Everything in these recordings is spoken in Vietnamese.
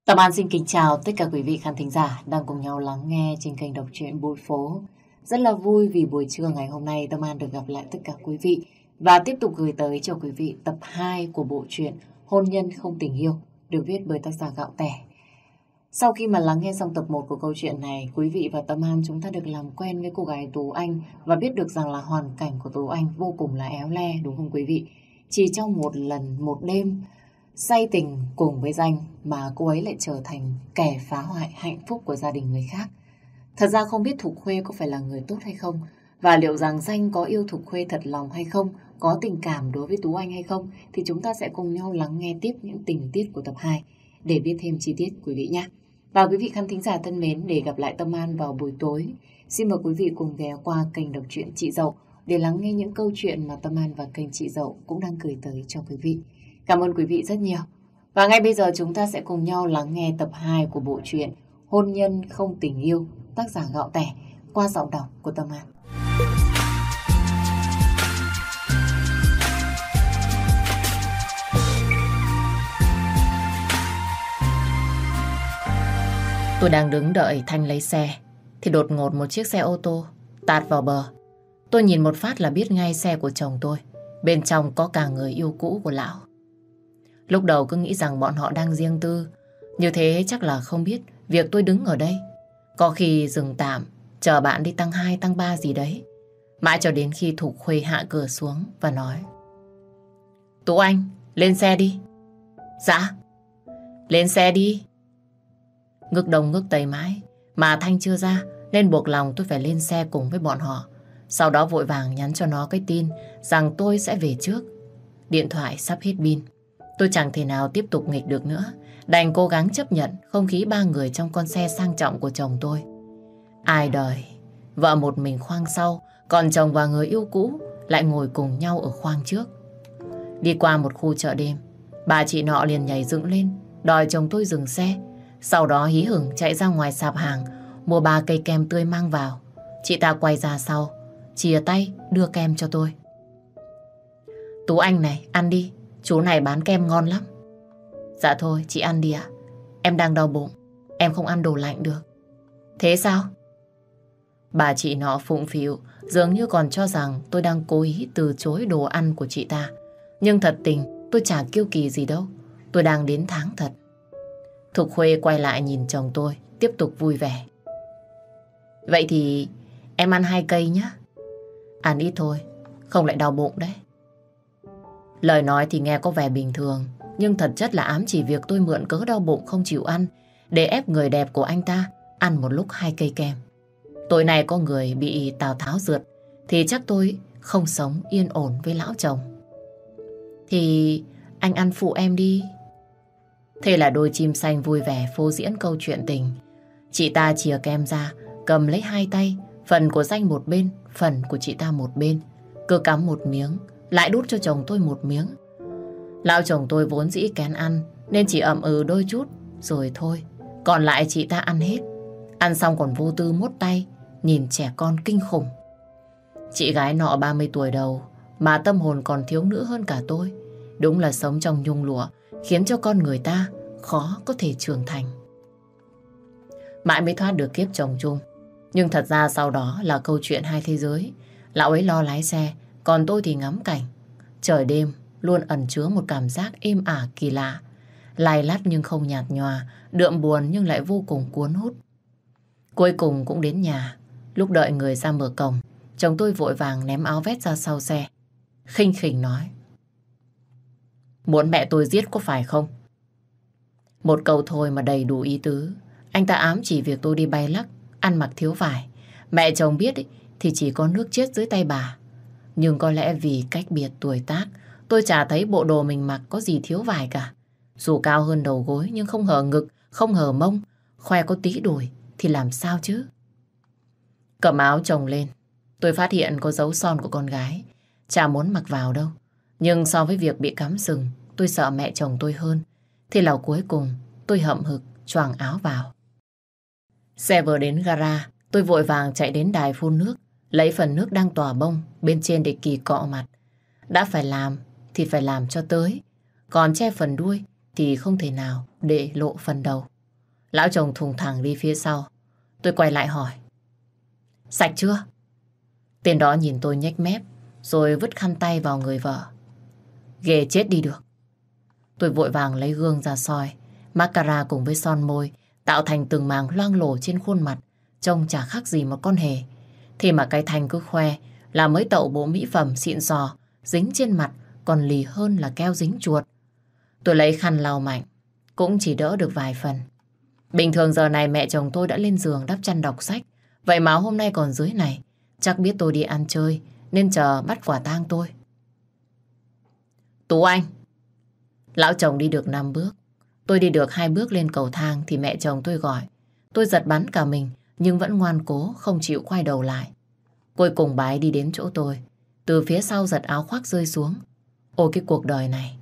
Tâm An xin kính chào tất cả quý vị khán thính giả đang cùng nhau lắng nghe trên kênh đọc truyện Bụi Phố. Rất là vui vì buổi trưa ngày hôm nay Tâm An được gặp lại tất cả quý vị và tiếp tục gửi tới cho quý vị tập 2 của bộ truyện Hôn nhân không tình yêu được viết bởi tác giả Gạo Tẻ. Sau khi mà lắng nghe xong tập 1 của câu chuyện này, quý vị và Tâm An chúng ta được làm quen với cô gái Tú Anh và biết được rằng là hoàn cảnh của Tú Anh vô cùng là éo le, đúng không quý vị? Chỉ trong một lần, một đêm say tình cùng với Danh mà cô ấy lại trở thành kẻ phá hoại hạnh phúc của gia đình người khác. Thật ra không biết Thục Khuê có phải là người tốt hay không, và liệu rằng Danh có yêu Thục Khuê thật lòng hay không, có tình cảm đối với Tú Anh hay không, thì chúng ta sẽ cùng nhau lắng nghe tiếp những tình tiết của tập 2 để biết thêm chi tiết quý vị nhé. Và quý vị khán thính giả thân mến, để gặp lại Tâm An vào buổi tối, xin mời quý vị cùng ghé qua kênh đọc truyện Chị Dậu để lắng nghe những câu chuyện mà Tâm An và kênh Chị Dậu cũng đang gửi tới cho quý vị. Cảm ơn quý vị rất nhiều. Và ngay bây giờ chúng ta sẽ cùng nhau lắng nghe tập 2 của bộ truyện Hôn nhân không tình yêu, tác giả Gạo Tẻ, qua giọng đọc của Tâm An. Tôi đang đứng đợi Thanh lấy xe thì đột ngột một chiếc xe ô tô tạt vào bờ. Tôi nhìn một phát là biết ngay xe của chồng tôi. Bên trong có cả người yêu cũ của lão. Lúc đầu cứ nghĩ rằng bọn họ đang riêng tư. Như thế chắc là không biết việc tôi đứng ở đây. Có khi dừng tạm, chờ bạn đi tăng 2, tăng 3 gì đấy. Mãi cho đến khi Thục Khuê hạ cửa xuống và nói: Tú Anh, lên xe đi. Dạ. Lên xe đi. Ngước đầu ngước tây mãi mà Thanh chưa ra, nên buộc lòng tôi phải lên xe cùng với bọn họ. Sau đó vội vàng nhắn cho nó cái tin rằng tôi sẽ về trước. Điện thoại sắp hết pin. Tôi chẳng thể nào tiếp tục nghịch được nữa, đành cố gắng chấp nhận không khí ba người trong con xe sang trọng của chồng tôi. Ai đời, vợ một mình khoang sau, còn chồng và người yêu cũ lại ngồi cùng nhau ở khoang trước. Đi qua một khu chợ đêm, bà chị nọ liền nhảy dựng lên, đòi chồng tôi dừng xe. Sau đó hí hửng chạy ra ngoài sạp hàng, mua 3 cây kem tươi mang vào. Chị ta quay ra sau, chìa tay đưa kem cho tôi. Tú Anh này, ăn đi, chú này bán kem ngon lắm. Dạ thôi, chị ăn đi ạ. Em đang đau bụng, em không ăn đồ lạnh được. Thế sao? Bà chị nọ phụng phịu, dường như còn cho rằng tôi đang cố ý từ chối đồ ăn của chị ta. Nhưng thật tình, tôi chả kiêu kỳ gì đâu. Tôi đang đến tháng thật. Thục Khuê quay lại nhìn chồng tôi, tiếp tục vui vẻ. Vậy thì em ăn 2 cây nhé. Ăn ít thôi, không lại đau bụng đấy. Lời nói thì nghe có vẻ bình thường, nhưng thật chất là ám chỉ việc tôi mượn cớ đau bụng không chịu ăn để ép người đẹp của anh ta ăn một lúc 2 cây kem. Tối nay có người bị Tào Tháo rượt thì chắc tôi không sống yên ổn với lão chồng. Thì anh ăn phụ em đi. Thế là đôi chim xanh vui vẻ phô diễn câu chuyện tình. Chị ta chìa kem ra, cầm lấy 2 tay, phần của Danh một bên, phần của chị ta một bên. Cứ cắm một miếng, lại đút cho chồng tôi một miếng. Lão chồng tôi vốn dĩ kén ăn, nên chỉ ậm ừ đôi chút, rồi thôi. Còn lại chị ta ăn hết. Ăn xong còn vô tư mốt tay, nhìn trẻ con kinh khủng. Chị gái nọ 30 tuổi đầu, mà tâm hồn còn thiếu nữ hơn cả tôi. Đúng là sống trong nhung lụa, khiến cho con người ta khó có thể trưởng thành. Mãi mới thoát được kiếp chồng chung. Nhưng thật ra sau đó là câu chuyện hai thế giới. Lão ấy lo lái xe, còn tôi thì ngắm cảnh. Trời đêm luôn ẩn chứa một cảm giác êm ả kỳ lạ. Lay lắt nhưng không nhạt nhòa, đượm buồn nhưng lại vô cùng cuốn hút. Cuối cùng cũng đến nhà. Lúc đợi người ra mở cổng, chồng tôi vội vàng ném áo vest ra sau xe, khinh khỉnh nói: Muốn mẹ tôi giết có phải không? Một câu thôi mà đầy đủ ý tứ. Anh ta ám chỉ việc tôi đi bay lắc, ăn mặc thiếu vải. Mẹ chồng biết ý, thì chỉ có nước chết dưới tay bà. Nhưng có lẽ vì cách biệt tuổi tác, tôi chả thấy bộ đồ mình mặc có gì thiếu vải cả. Dù cao hơn đầu gối nhưng không hở ngực, không hở mông, khoe có tí đùi thì làm sao chứ? Cầm áo chồng lên, tôi phát hiện có dấu son của con gái. Chả muốn mặc vào đâu. Nhưng so với việc bị cắm sừng, tôi sợ mẹ chồng tôi hơn. Thế là cuối cùng tôi hậm hực choàng áo vào. Xe vừa đến gara, tôi vội vàng chạy đến đài phun nước, lấy phần nước đang tỏa bông bên trên để kỳ cọ mặt. Đã phải làm thì phải làm cho tới, còn che phần đuôi thì không thể nào để lộ phần đầu. Lão chồng thùng thẳng đi phía sau. Tôi quay lại hỏi. Sạch chưa? Tên đó nhìn tôi nhếch mép, rồi vứt khăn tay vào người vợ. Ghê chết đi được. Tôi vội vàng lấy gương ra soi. Mascara cùng với son môi tạo thành từng màng loang lổ trên khuôn mặt, trông chả khác gì một con hề. Thì mà cái Thành cứ khoe là mới tậu bộ mỹ phẩm xịn sò, dính trên mặt còn lì hơn là keo dính chuột. Tôi lấy khăn lau mạnh, cũng chỉ đỡ được vài phần. Bình thường giờ này mẹ chồng tôi đã lên giường đắp chăn đọc sách, vậy mà hôm nay còn dưới này. Chắc biết tôi đi ăn chơi nên chờ bắt quả tang tôi. Tú Anh. Lão chồng đi được 5 bước. Tôi đi được 2 bước lên cầu thang thì mẹ chồng tôi gọi. Tôi giật bắn cả mình nhưng vẫn ngoan cố không chịu quay đầu lại. Cuối cùng bà ấy đi đến chỗ tôi, từ phía sau giật áo khoác rơi xuống. Ôi cái cuộc đời này.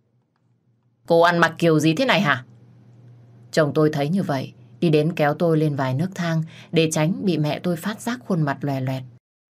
Cô ăn mặc kiểu gì thế này hả? Chồng tôi thấy như vậy, đi đến kéo tôi lên vài nấc thang để tránh bị mẹ tôi phát giác khuôn mặt loè loẹt.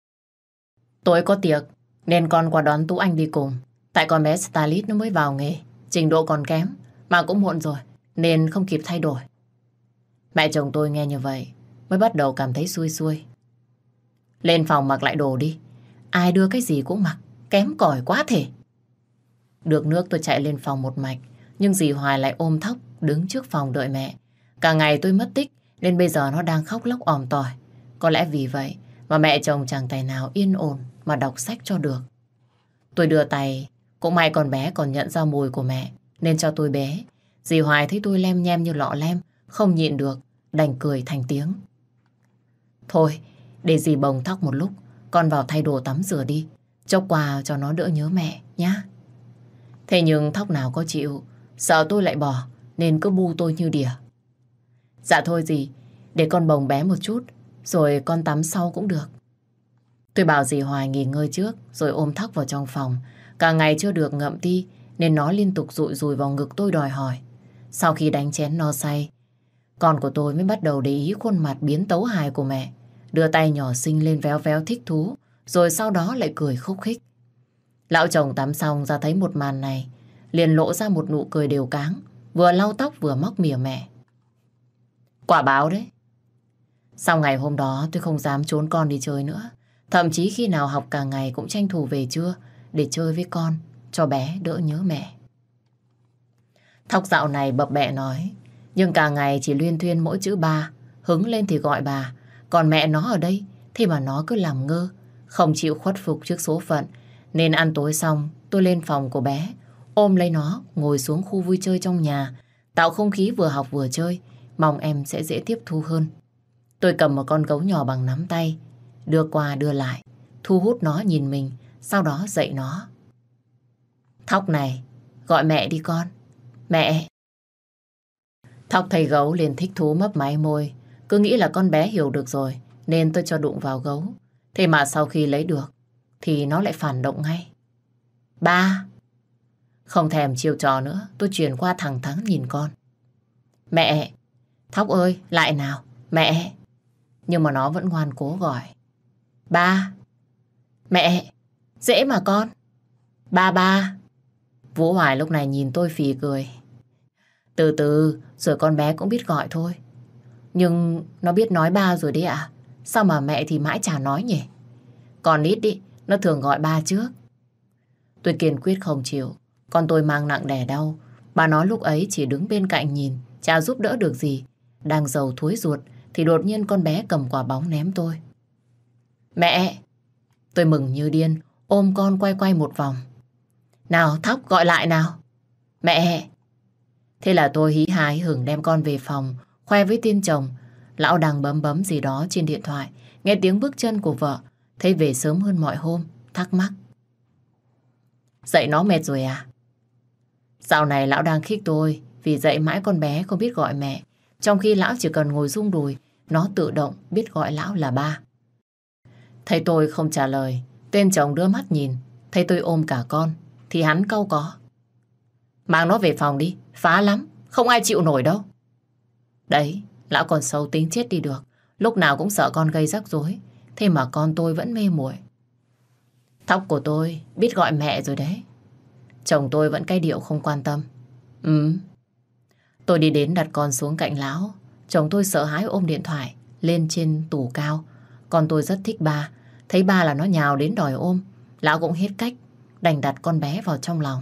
Tối có tiệc nên con qua đón Tú Anh đi cùng. Tại con bé stylist nó mới vào nghề, trình độ còn kém, mà cũng muộn rồi nên không kịp thay đổi. Mẹ chồng tôi nghe như vậy mới bắt đầu cảm thấy xuôi xuôi. Lên phòng mặc lại đồ đi. Ai đưa cái gì cũng mặc, kém cỏi quá thể. Được nước tôi chạy lên phòng một mạch, nhưng dì Hoài lại ôm Thóc đứng trước phòng đợi mẹ. Cả ngày tôi mất tích nên bây giờ nó đang khóc lóc òm tỏi. Có lẽ vì vậy mà mẹ chồng chẳng tài nào yên ổn mà đọc sách cho được. Tôi đưa tay, cũng may con bé còn nhận ra mùi của mẹ nên cho tôi bé. Dì Hoài thấy tôi lem nhem như lọ lem, không nhịn được, đành cười thành tiếng. Thôi, để dì bồng Thóc một lúc, con vào thay đồ tắm rửa đi, chốc qua cho nó đỡ nhớ mẹ nhá. Thế nhưng Thóc nào có chịu, sợ tôi lại bỏ nên cứ bu tôi như đỉa. Dạ thôi dì, để con bồng bé một chút, rồi con tắm sau cũng được. Tôi bảo dì Hoài nghỉ ngơi trước, rồi ôm Thóc vào trong phòng. Cả ngày chưa được ngậm ti nên nó liên tục dụi dùi vào ngực tôi đòi hỏi. Sau khi đánh chén no say, con của tôi mới bắt đầu để ý khuôn mặt biến tấu hài của mẹ, đưa tay nhỏ xinh lên véo véo thích thú, rồi sau đó lại cười khúc khích. Lão chồng tắm xong ra thấy một màn này, liền lộ ra một nụ cười đều cáng, vừa lau tóc vừa móc mỉa mẹ. Quả báo đấy. Sau ngày hôm đó tôi không dám trốn con đi chơi nữa. Thậm chí khi nào học cả ngày cũng tranh thủ về trưa để chơi với con, cho bé đỡ nhớ mẹ. Thóc dạo này bập bẹ nói, nhưng cả ngày chỉ luyên thuyên mỗi chữ ba, hứng lên thì gọi bà. Còn mẹ nó ở đây thì mà nó cứ làm ngơ, không chịu khuất phục trước số phận. Nên ăn tối xong tôi lên phòng của bé, ôm lấy nó ngồi xuống khu vui chơi trong nhà, tạo không khí vừa học vừa chơi, mong em sẽ dễ tiếp thu hơn. Tôi cầm một con gấu nhỏ bằng nắm tay, đưa qua đưa lại, thu hút nó nhìn mình, sau đó dạy nó. Thóc này, gọi mẹ đi con. Mẹ. Thóc thấy gấu liền thích thú mấp máy môi, cứ nghĩ là con bé hiểu được rồi, nên tôi cho đụng vào gấu. Thế mà sau khi lấy được, thì nó lại phản động ngay. Ba. Không thèm chiêu trò nữa, tôi chuyển qua thẳng thắn nhìn con. Mẹ. Thóc ơi, lại nào. Mẹ. Nhưng mà nó vẫn ngoan cố gọi. Ba. Mẹ. Dễ mà con. Ba ba. Vũ Hoài lúc này nhìn tôi phì cười. Từ từ, rồi con bé cũng biết gọi thôi. Nhưng nó biết nói ba rồi đấy ạ. Sao mà mẹ thì mãi chả nói nhỉ? Còn ít đi, nó thường gọi ba trước. Tôi kiên quyết không chịu. Con tôi mang nặng đẻ đau. Bà nói lúc ấy chỉ đứng bên cạnh nhìn, chả giúp đỡ được gì. Đang giàu thúi ruột thì đột nhiên con bé cầm quả bóng ném tôi. Mẹ! Tôi mừng như điên, ôm con quay quay một vòng. Nào Thóc gọi lại nào. Mẹ! Thế là tôi hí hái hửng đem con về phòng, khoe với tiên chồng. Lão đang bấm bấm gì đó trên điện thoại, nghe tiếng bước chân của vợ, thấy về sớm hơn mọi hôm, thắc mắc. Dậy nó mệt rồi à? Dạo này lão đang khích tôi vì dậy mãi con bé không biết gọi mẹ, trong khi lão chỉ cần ngồi rung đùi, nó tự động biết gọi lão là ba. Thấy tôi không trả lời, tên chồng đưa mắt nhìn, thấy tôi ôm cả con, thì hắn cau có. Mang nó về phòng đi, phá lắm, không ai chịu nổi đâu. Đấy, lão còn xấu tính chết đi được, lúc nào cũng sợ con gây rắc rối, thế mà con tôi vẫn mê muội. Thóc của tôi biết gọi mẹ rồi đấy. Chồng tôi vẫn cái điệu không quan tâm. Tôi đi đến đặt con xuống cạnh lão, Chồng tôi sợ hãi ôm điện thoại lên trên tủ cao. Còn tôi rất thích ba. Thấy ba là nó nhào đến đòi ôm. Lão cũng hết cách, đành đặt con bé vào trong lòng.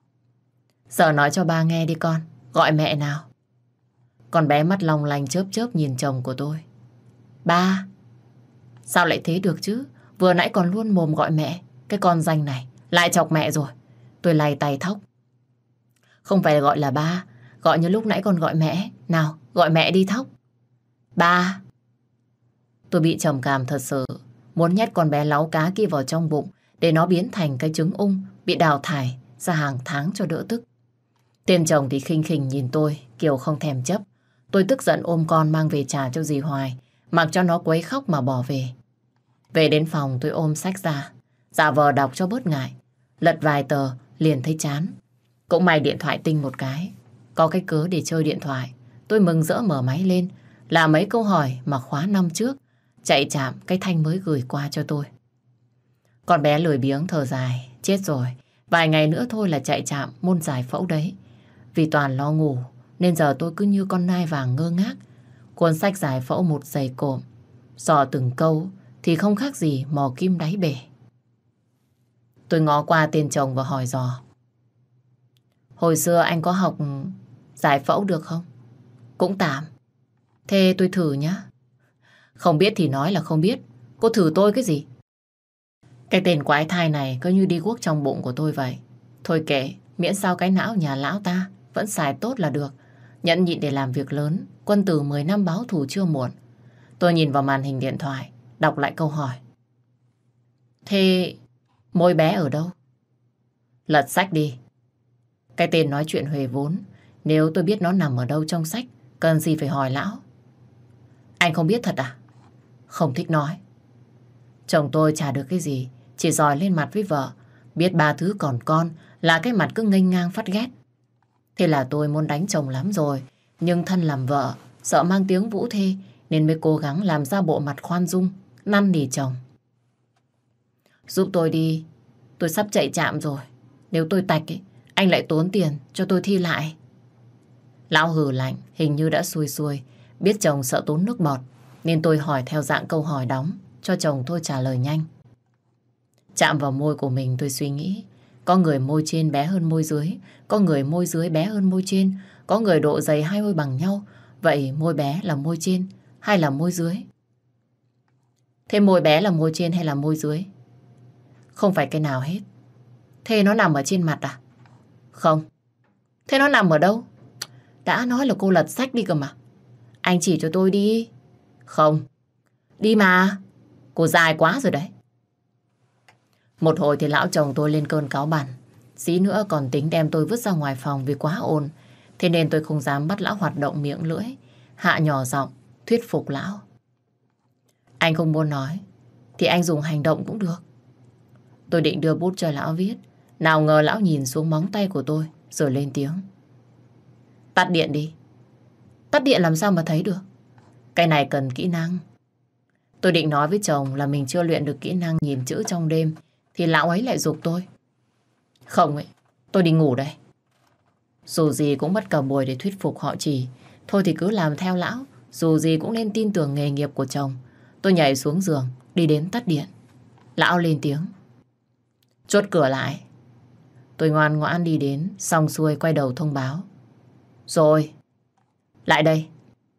Giờ nói cho ba nghe đi con. Gọi mẹ nào. Con bé mắt long lanh chớp chớp nhìn chồng của tôi. Ba. Sao lại thế được chứ? Vừa nãy còn luôn mồm gọi mẹ. Cái con danh này lại chọc mẹ rồi. Tôi lay tay thóc. Không phải gọi là ba. Gọi như lúc nãy con gọi mẹ. Nào, gọi mẹ đi thóc. Ba. Tôi bị trầm cảm thật sự. Muốn nhét con bé láu cá kia vào trong bụng để nó biến thành cái trứng ung bị đào thải ra hàng tháng cho đỡ tức. Tên chồng thì khinh khỉnh nhìn tôi kiểu không thèm chấp. Tôi tức giận ôm con mang về trả cho dì Hoài, mặc cho nó quấy khóc mà bỏ về. Về đến phòng tôi ôm sách ra, giả vờ đọc cho bớt ngại. Lật vài tờ liền thấy chán. Cũng may điện thoại tinh một cái, có cái cớ để chơi điện thoại. Tôi mừng rỡ mở máy lên, là mấy câu hỏi mà khóa năm trước chạy chạm cái Thanh mới gửi qua cho tôi. Con bé lười biếng thở dài, chết rồi. Vài ngày nữa thôi là chạy chạm môn giải phẫu đấy. Vì toàn lo ngủ nên giờ tôi cứ như con nai vàng ngơ ngác. Cuốn sách giải phẫu một dày cộm, dò từng câu thì không khác gì mò kim đáy bể. Tôi ngó qua tên chồng và hỏi dò. Hồi xưa anh có học giải phẫu được không? Cũng tạm. Thế tôi thử nhá. Không biết thì nói là không biết. Cô thử tôi cái gì? Cái tên quái thai này cứ như đi guốc trong bụng của tôi vậy. Thôi kệ, miễn sao cái não nhà lão ta vẫn xài tốt là được. Nhẫn nhịn để làm việc lớn, quân tử 10 năm báo thù chưa muộn. Tôi nhìn vào màn hình điện thoại, đọc lại câu hỏi. Thế môi bé ở đâu? Lật sách đi. Cái tên nói chuyện huề vốn. Nếu tôi biết nó nằm ở đâu trong sách, cần gì phải hỏi lão. Anh không biết thật à? Không thích nói. Chồng tôi chả được cái gì, chỉ dòi lên mặt với vợ. Biết ba thứ còn con là cái mặt cứ nghênh ngang phát ghét. Thế là tôi muốn đánh chồng lắm rồi, nhưng thân làm vợ sợ mang tiếng vũ thê nên mới cố gắng làm ra bộ mặt khoan dung, năn nỉ chồng. Giúp tôi đi, tôi sắp chạy trạm rồi. Nếu tôi tạch ấy, anh lại tốn tiền cho tôi thi lại. Lão hừ lạnh, hình như đã xuôi xuôi, biết chồng sợ tốn nước bọt nên tôi hỏi theo dạng câu hỏi đóng cho chồng tôi trả lời nhanh. Chạm vào môi của mình tôi suy nghĩ. Có người môi trên bé hơn môi dưới, có người môi dưới bé hơn môi trên, có người độ dày hai môi bằng nhau. Vậy môi bé là môi trên hay là môi dưới? Thế môi bé là môi trên hay là môi dưới? Không phải cái nào hết. Thế nó nằm ở trên mặt à? Không. Thế nó nằm ở đâu? Đã nói là cô lật sách đi cơ mà. Anh chỉ cho tôi đi. Không. Đi mà. Cô dài quá rồi đấy. Một hồi thì lão chồng tôi lên cơn cáu bẳn. Xí nữa còn tính đem tôi vứt ra ngoài phòng vì quá ồn. Thế nên tôi không dám bắt lão hoạt động miệng lưỡi. Hạ nhỏ giọng thuyết phục lão. Anh không muốn nói thì anh dùng hành động cũng được. Tôi định đưa bút cho lão viết. Nào ngờ lão nhìn xuống móng tay của tôi rồi lên tiếng. Tắt điện đi. Tắt điện làm sao mà thấy được? Cái này cần kỹ năng. Tôi định nói với chồng là mình chưa luyện được kỹ năng nhìn chữ trong đêm thì lão ấy lại giục tôi. Không ấy, tôi đi ngủ đây. Dù gì cũng mất cả buổi để thuyết phục họ Trì. Thôi thì cứ làm theo lão. Dù gì cũng nên tin tưởng nghề nghiệp của chồng. Tôi nhảy xuống giường, đi đến tắt điện. Lão lên tiếng. Chốt cửa lại. Tôi ngoan ngoãn đi đến, xong xuôi quay đầu thông báo. Rồi, lại đây.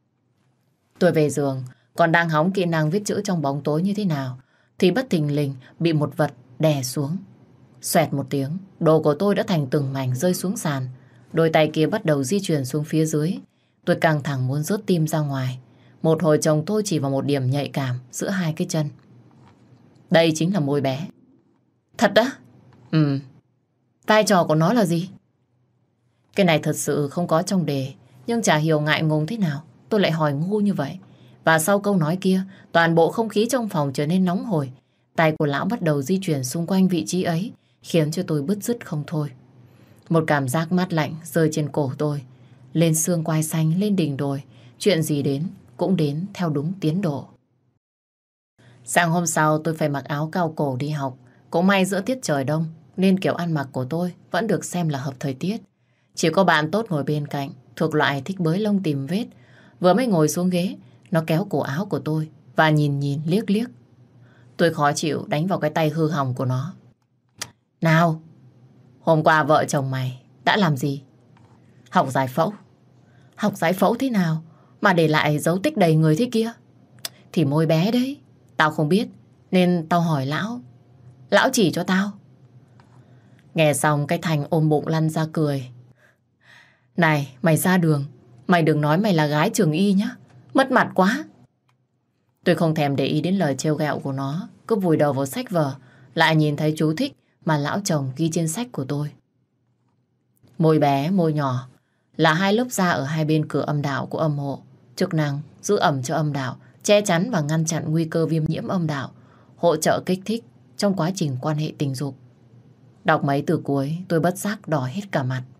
Tôi về giường, còn đang hóng kỹ năng viết chữ trong bóng tối như thế nào, thì bất thình lình bị một vật đè xuống. Xoẹt một tiếng, đồ của tôi đã thành từng mảnh rơi xuống sàn. Đôi tay kia bắt đầu di chuyển xuống phía dưới. Tôi căng thẳng muốn rớt tim ra ngoài. Một hồi chồng tôi chỉ vào một điểm nhạy cảm giữa hai cái chân. Đây chính là môi bé. Thật á? Ừ. Vai trò của nó là gì? Cái này thật sự không có trong đề, nhưng chả hiểu ngại ngùng thế nào tôi lại hỏi ngu như vậy. Và sau câu nói kia, toàn bộ không khí trong phòng trở nên nóng hổi. Tay của lão bắt đầu di chuyển xung quanh vị trí ấy, khiến cho tôi bứt rứt không thôi. Một cảm giác mát lạnh rơi trên cổ tôi, lên xương quai xanh, lên đỉnh đồi. Chuyện gì đến cũng đến theo đúng tiến độ. Sáng hôm sau tôi phải mặc áo cao cổ đi học. Cũng may giữa tiết trời đông nên kiểu ăn mặc của tôi vẫn được xem là hợp thời tiết. Chỉ có bạn tốt ngồi bên cạnh, thuộc loại thích bới lông tìm vết. Vừa mới ngồi xuống ghế, nó kéo cổ áo của tôi và nhìn nhìn liếc liếc. Tôi khó chịu đánh vào cái tay hư hỏng của nó. Nào, hôm qua vợ chồng mày đã làm gì? Học giải phẫu. Học giải phẫu thế nào mà để lại dấu tích đầy người thế kia? Thì môi bé đấy. Tao không biết nên tao hỏi lão. Lão chỉ cho tao. Nghe xong cái Thành ôm bụng lăn ra cười. Này, mày ra đường, mày đừng nói mày là gái trường y nhá. Mất mặt quá. Tôi không thèm để ý đến lời trêu ghẹo của nó, cứ vùi đầu vào sách vở, lại nhìn thấy chú thích mà lão chồng ghi trên sách của tôi. Môi bé, môi nhỏ là hai lớp da ở hai bên cửa âm đạo của âm hộ, chức năng giữ ẩm cho âm đạo, che chắn và ngăn chặn nguy cơ viêm nhiễm âm đạo, hỗ trợ kích thích trong quá trình quan hệ tình dục. Đọc mấy từ cuối, tôi bất giác đỏ hết cả mặt.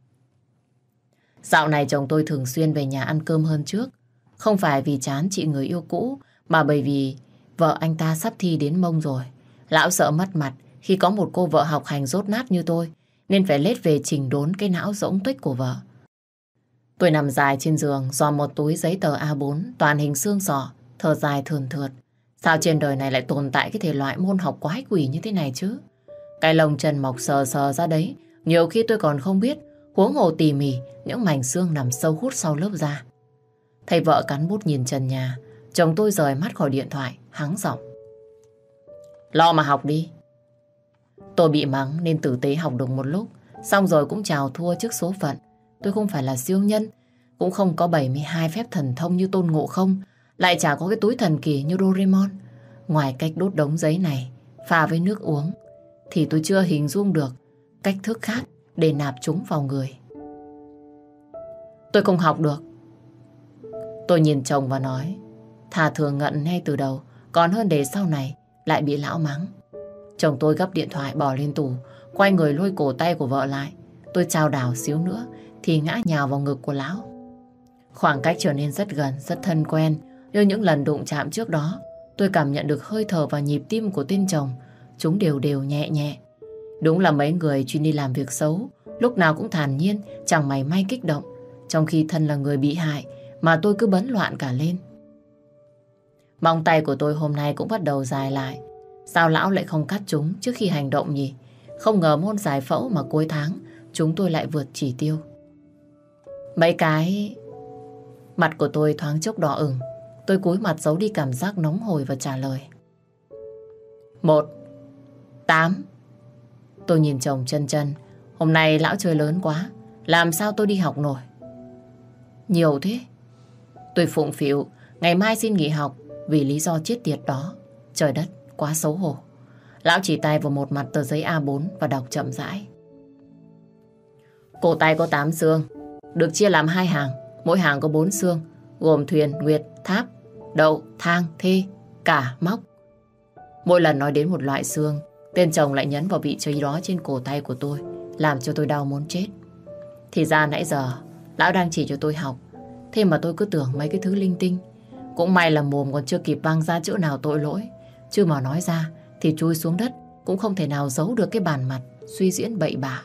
Dạo này chồng tôi thường xuyên về nhà ăn cơm hơn trước. Không phải vì chán chị người yêu cũ, mà bởi vì vợ anh ta sắp thi đến mông rồi. Lão sợ mất mặt khi có một cô vợ học hành dốt nát như tôi, nên phải lết về chỉnh đốn cái não rỗng tuếch của vợ. Tôi nằm dài trên giường, dò một túi giấy tờ A4, toàn hình xương sọ, thở dài thườn thượt. Sao trên đời này lại tồn tại cái thể loại môn học quái quỷ như thế này chứ? Cái lông chân mọc sờ sờ ra đấy, nhiều khi tôi còn không biết, huống hồ tỉ mỉ những mảnh xương nằm sâu hút sau lớp da. Thấy vợ cắn bút nhìn trần nhà, chồng tôi rời mắt khỏi điện thoại, hắng giọng. Lo mà học đi. Tôi bị mắng nên tử tế học được một lúc, xong rồi cũng chào thua trước số phận. Tôi không phải là siêu nhân, cũng không có 72 phép thần thông như Tôn Ngộ Không, lại chả có cái túi thần kỳ như Doraemon. Ngoài cách đốt đống giấy này, pha với nước uống, thì tôi chưa hình dung được cách thức khác để nạp chúng vào người. Tôi không học được. Tôi nhìn chồng và nói, thà thường ngận ngay từ đầu, còn hơn để sau này lại bị lão mắng. Chồng tôi gấp điện thoại bỏ lên tủ, quay người lôi cổ tay của vợ lại. Tôi chào đảo xíu nữa thì ngã nhào vào ngực của lão. Khoảng cách trở nên rất gần, rất thân quen. Như những lần đụng chạm trước đó, tôi cảm nhận được hơi thở và nhịp tim của tên chồng. Chúng đều đều nhẹ nhẹ. Đúng là mấy người chuyên đi làm việc xấu, lúc nào cũng thản nhiên, chẳng mảy may kích động. Trong khi thân là người bị hại mà tôi cứ bấn loạn cả lên. Móng tay của tôi hôm nay cũng bắt đầu dài lại. Sao lão lại không cắt chúng trước khi hành động nhỉ? Không ngờ môn giải phẫu mà cuối tháng chúng tôi lại vượt chỉ tiêu. Mấy cái... Mặt của tôi thoáng chốc đỏ ửng. Tôi cúi mặt giấu đi cảm giác nóng hổi và trả lời. 1, 8. Tôi nhìn chồng chân chân. Hôm nay lão chơi lớn quá, làm sao tôi đi học nổi? Nhiều thế. Tôi phụng phịu, ngày mai xin nghỉ học vì lý do chết tiệt đó. Trời đất, quá xấu hổ. Lão chỉ tay vào một mặt tờ giấy A4 và đọc chậm rãi. Cổ tay có 8 xương, được chia làm 2 hàng, mỗi hàng có 4 xương, gồm thuyền, nguyệt, tháp, đậu, thang, thê, cả, móc. Mỗi lần nói đến một loại xương, tên chồng lại nhấn vào vị trí đó trên cổ tay của tôi, làm cho tôi đau muốn chết. Thì ra nãy giờ lão đang chỉ cho tôi học, thế mà tôi cứ tưởng mấy cái thứ linh tinh. Cũng may là mồm còn chưa kịp vang ra chữ nào tội lỗi, chứ mà nói ra thì chui xuống đất cũng không thể nào giấu được cái bản mặt suy diễn bậy bạ.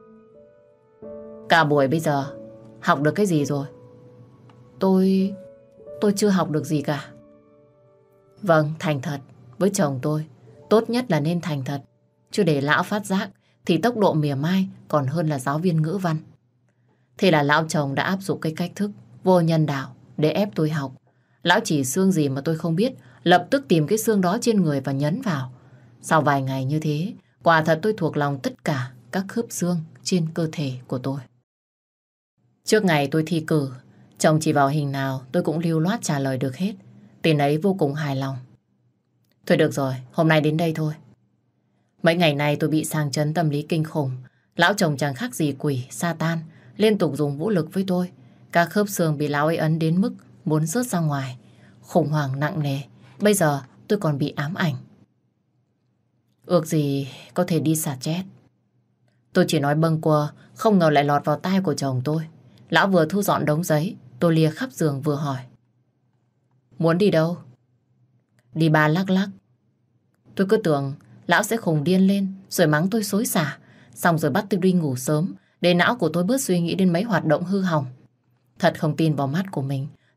Cả buổi bây giờ học được cái gì rồi? Tôi chưa học được gì cả. Vâng, thành thật. Với chồng tôi, tốt nhất là nên thành thật. Chứ để lão phát giác thì tốc độ mỉa mai còn hơn là giáo viên ngữ văn. Thế là lão chồng đã áp dụng cái cách thức vô nhân đạo để ép tôi học. Lão chỉ xương gì mà tôi không biết, lập tức tìm cái xương đó trên người và nhấn vào. Sau vài ngày như thế, quả thật tôi thuộc lòng tất cả các khớp xương trên cơ thể của tôi. Trước ngày tôi thi cử, chồng chỉ vào hình nào tôi cũng lưu loát trả lời được hết. Tiền ấy vô cùng hài lòng. Thôi được rồi, hôm nay đến đây thôi. Mấy ngày nay tôi bị sang chấn tâm lý kinh khủng. Lão chồng chẳng khác gì quỷ, Satan, liên tục dùng vũ lực với tôi. Các khớp xương bị lão ấy ấn đến mức muốn rớt ra ngoài. Khủng hoảng nặng nề. Bây giờ tôi còn bị ám ảnh. Ước gì có thể đi xả chết. Tôi chỉ nói bâng quơ, không ngờ lại lọt vào tai của chồng tôi. Lão vừa thu dọn đống giấy, tôi lia khắp giường vừa hỏi. Muốn đi đâu? Đi ba lắc lắc. Tôi cứ tưởng lão sẽ khùng điên lên rồi mắng tôi xối xả, xong rồi bắt tôi đi ngủ sớm để não của tôi bớt suy nghĩ đến mấy hoạt động hư hỏng. Thật không tin vào mắt của mình,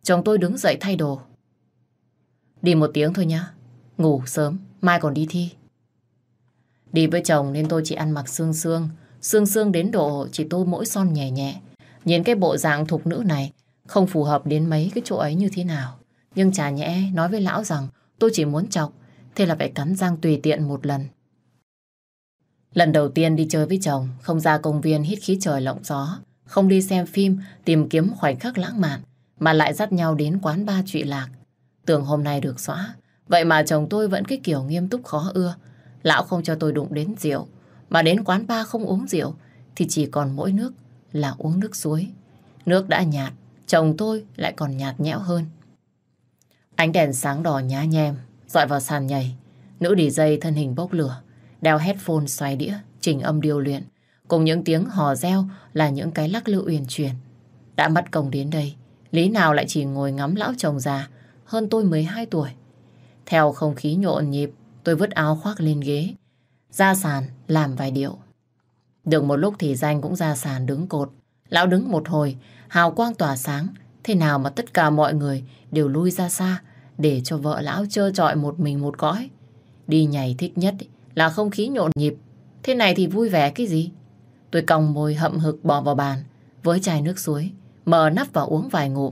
chồng tôi đứng dậy thay đồ. Đi 1 tiếng thôi nhá. Ngủ sớm, mai còn đi thi. Đi với chồng nên tôi chỉ ăn mặc sương sương. Sương sương đến độ chỉ tô mỗi son nhẹ nhẹ. Nhìn cái bộ dạng thục nữ này không phù hợp đến mấy cái chỗ ấy như thế nào. Nhưng chả nhẽ nói với lão rằng tôi chỉ muốn chọc, thế là phải cắn răng tùy tiện một lần. Lần đầu tiên đi chơi với chồng, không ra công viên hít khí trời lộng gió, không đi xem phim tìm kiếm khoảnh khắc lãng mạn, mà lại dắt nhau đến quán bar trụy lạc. Tưởng hôm nay được xóa, vậy mà chồng tôi vẫn cái kiểu nghiêm túc khó ưa. Lão không cho tôi đụng đến rượu, mà đến quán bar không uống rượu thì chỉ còn mỗi nước là uống nước suối. Nước đã nhạt, chồng tôi lại còn nhạt nhẽo hơn. Ánh đèn sáng đỏ nhá nhem dọi vào sàn nhảy. Nữ DJ thân hình bốc lửa, đeo headphone xoay đĩa, chỉnh âm điêu luyện, cùng những tiếng hò reo là những cái lắc lư uyển chuyển. Đã mất công đến đây, lý nào lại chỉ ngồi ngắm lão chồng già hơn tôi 12 tuổi. Theo không khí nhộn nhịp, tôi vứt áo khoác lên ghế, ra sàn làm vài điệu. Được một lúc thì Danh cũng ra sàn đứng cột. Lão đứng một hồi, hào quang tỏa sáng, thế nào mà tất cả mọi người đều lui ra xa để cho vợ lão trơ trọi một mình một cõi. Đi nhảy thích nhất là không khí nhộn nhịp, thế này thì vui vẻ cái gì. Tôi cong môi hậm hực bỏ vào bàn với chai nước suối, mở nắp vào uống vài ngụm.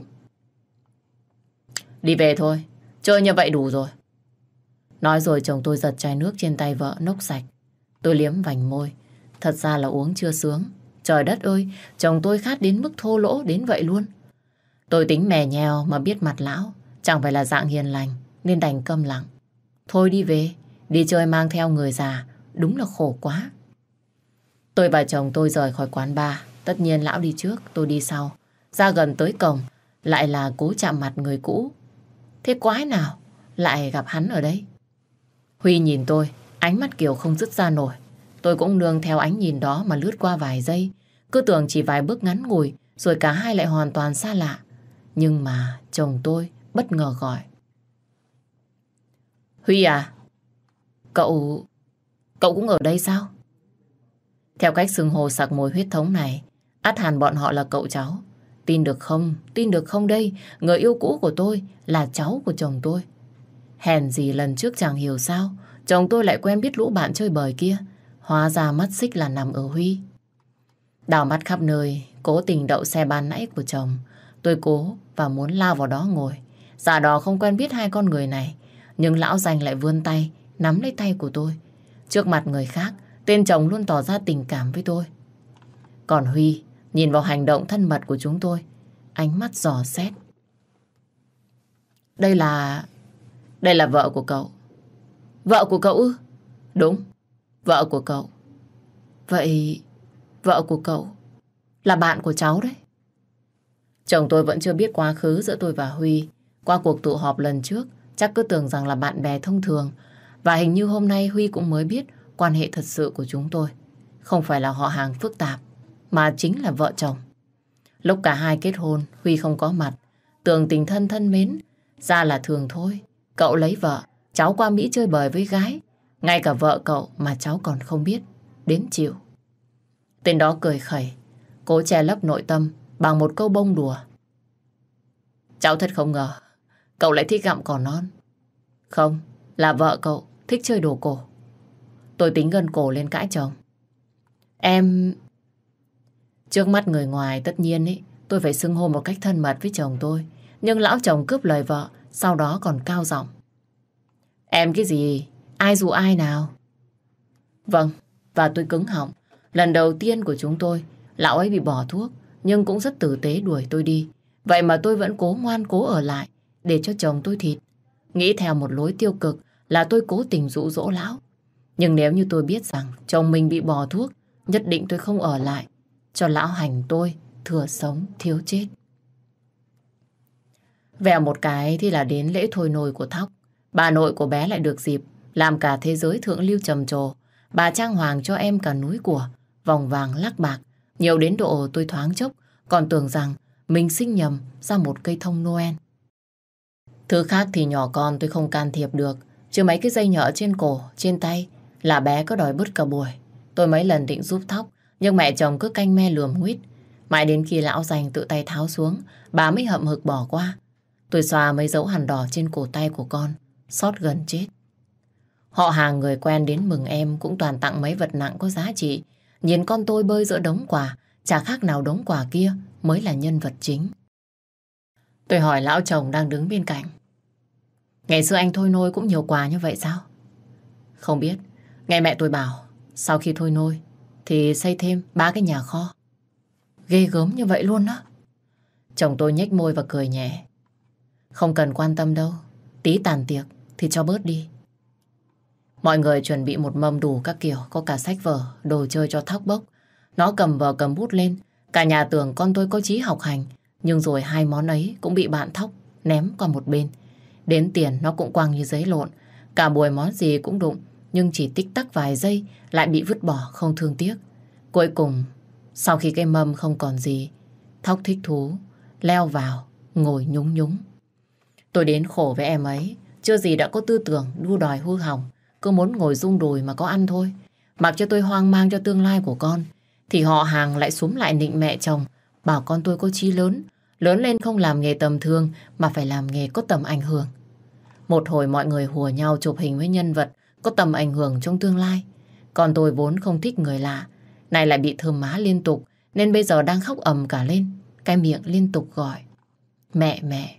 Đi về thôi, chơi như vậy đủ rồi. Nói rồi chồng tôi giật chai nước trên tay vợ nốc sạch. Tôi liếm vành môi, thật ra là uống chưa sướng. Trời đất ơi, chồng tôi khát đến mức thô lỗ đến vậy luôn. Tôi tính mè nheo mà biết mặt lão chẳng phải là dạng hiền lành nên đành câm lặng. Thôi đi về, đi chơi mang theo người già đúng là khổ quá. Tôi và chồng tôi rời khỏi quán bar. Tất nhiên lão đi trước, tôi đi sau. Ra gần tới cổng lại là cố chạm mặt người cũ. Thế quái nào lại gặp hắn ở đây? Huy nhìn tôi, ánh mắt kiểu không dứt ra nổi. Tôi cũng nương theo ánh nhìn đó mà lướt qua vài giây. Cứ tưởng chỉ vài bước ngắn ngủi rồi cả hai lại hoàn toàn xa lạ. Nhưng mà chồng tôi bất ngờ gọi. Huy à? Cậu cũng ở đây sao? Theo cách xưng hô sặc mùi huyết thống này, ắt hẳn bọn họ là cậu cháu. Tin được không? Tin được không đây? Người yêu cũ của tôi là cháu của chồng tôi. Hèn gì lần trước chẳng hiểu sao chồng tôi lại quen biết lũ bạn chơi bời kia. Hóa ra mắt xích là nằm ở Huy. Đảo mắt khắp nơi, cố tình đậu xe ban nãy của chồng. Tôi cố và muốn lao vào đó ngồi. Giả đò không quen biết hai con người này, nhưng lão Danh lại vươn tay nắm lấy tay của tôi. Trước mặt người khác, tên chồng luôn tỏ ra tình cảm với tôi. Còn Huy nhìn vào hành động thân mật của chúng tôi, ánh mắt dò xét. Đây là vợ của cậu. Vợ của cậu ư? Đúng, vợ của cậu. Vậy vợ của cậu là bạn của cháu đấy. Chồng tôi vẫn chưa biết quá khứ giữa tôi và Huy. Qua cuộc tụ họp lần trước, chắc cứ tưởng rằng là bạn bè thông thường. Và hình như hôm nay Huy cũng mới biết quan hệ thật sự của chúng tôi. Không phải là họ hàng phức tạp, mà chính là vợ chồng. Lúc cả hai kết hôn, Huy không có mặt. Tưởng tình thân thân mến, ra là thường thôi. Cậu lấy vợ, cháu qua Mỹ chơi bời với gái. Ngay cả vợ cậu mà cháu còn không biết. Đến chiều. Tên đó cười khẩy, cố che lấp nội tâm bằng một câu bông đùa. Cháu thật không ngờ cậu lại thích gặm cỏ non. Không, là vợ cậu thích chơi đồ cổ. Tôi tính gân cổ lên cãi chồng. Em... Trước mắt người ngoài tất nhiên tôi phải xưng hô một cách thân mật với chồng tôi. Nhưng lão chồng cướp lời vợ, sau đó còn cao giọng. Em cái gì? Ai dụ ai nào? Vâng, và tôi cứng họng. Lần đầu tiên của chúng tôi, lão ấy bị bỏ thuốc, nhưng cũng rất tử tế đuổi tôi đi. Vậy mà tôi vẫn cố ngoan cố ở lại để cho chồng tôi thịt. Nghĩ theo một lối tiêu cực là tôi cố tình dụ dỗ lão. Nhưng nếu như tôi biết rằng chồng mình bị bỏ thuốc, nhất định tôi không ở lại cho lão hành tôi thừa sống thiếu chết. Vèo một cái thì là đến lễ thôi nôi của Thóc. Bà nội của bé lại được dịp làm cả thế giới thượng lưu trầm trồ. Bà trang hoàng cho em cả núi của, vòng vàng lắc bạc, nhiều đến độ tôi thoáng chốc còn tưởng rằng mình sinh nhầm ra một cây thông Noel. Thứ khác thì nhỏ con tôi không can thiệp được, chứ mấy cái dây nhợ trên cổ, trên tay là bé có đòi bứt cả buổi. Tôi mấy lần định giúp Thóc, nhưng mẹ chồng cứ canh me lườm nguýt. Mãi đến khi lão Dành tự tay tháo xuống, bà mới hậm hực bỏ qua. Tôi xoa mấy dấu hằn đỏ trên cổ tay của con, xót gần chết. Họ hàng người quen đến mừng em cũng toàn tặng mấy vật nặng có giá trị. Nhìn con tôi bơi giữa đống quà, chả khác nào đống quà kia mới là nhân vật chính. Tôi hỏi lão chồng đang đứng bên cạnh. Ngày xưa anh thôi nôi cũng nhiều quà như vậy sao? Không biết. Nghe mẹ tôi bảo, sau khi thôi nôi thì xây thêm 3 cái nhà kho. Ghê gớm như vậy luôn á. Chồng tôi nhếch môi và cười nhẹ. Không cần quan tâm đâu. Tí tàn tiệc thì cho bớt đi. Mọi người chuẩn bị một mâm đủ các kiểu, có cả sách vở, đồ chơi cho thóc bốc. Nó cầm vở cầm bút lên. Cả nhà tưởng con tôi có chí học hành, nhưng rồi hai món ấy cũng bị bạn thóc ném qua một bên. Đến tiền nó cũng quăng như giấy lộn. Cả buổi món gì cũng đụng, nhưng chỉ tích tắc vài giây lại bị vứt bỏ không thương tiếc. Cuối cùng, sau khi cái mâm không còn gì, Thóc thích thú leo vào, ngồi nhúng nhúng. Tôi đến khổ với em ấy, chưa gì đã có tư tưởng đua đòi hư hỏng, cứ muốn ngồi rung đùi mà có ăn thôi. Mặc cho tôi hoang mang cho tương lai của con, thì họ hàng lại xúm lại nịnh mẹ chồng, bảo con tôi có chí lớn, lớn lên không làm nghề tầm thường mà phải làm nghề có tầm ảnh hưởng. Một hồi mọi người hùa nhau chụp hình với nhân vật có tầm ảnh hưởng trong tương lai. Còn tôi vốn không thích người lạ, này lại bị thơm má liên tục, nên bây giờ đang khóc ầm cả lên, cái miệng liên tục gọi mẹ mẹ.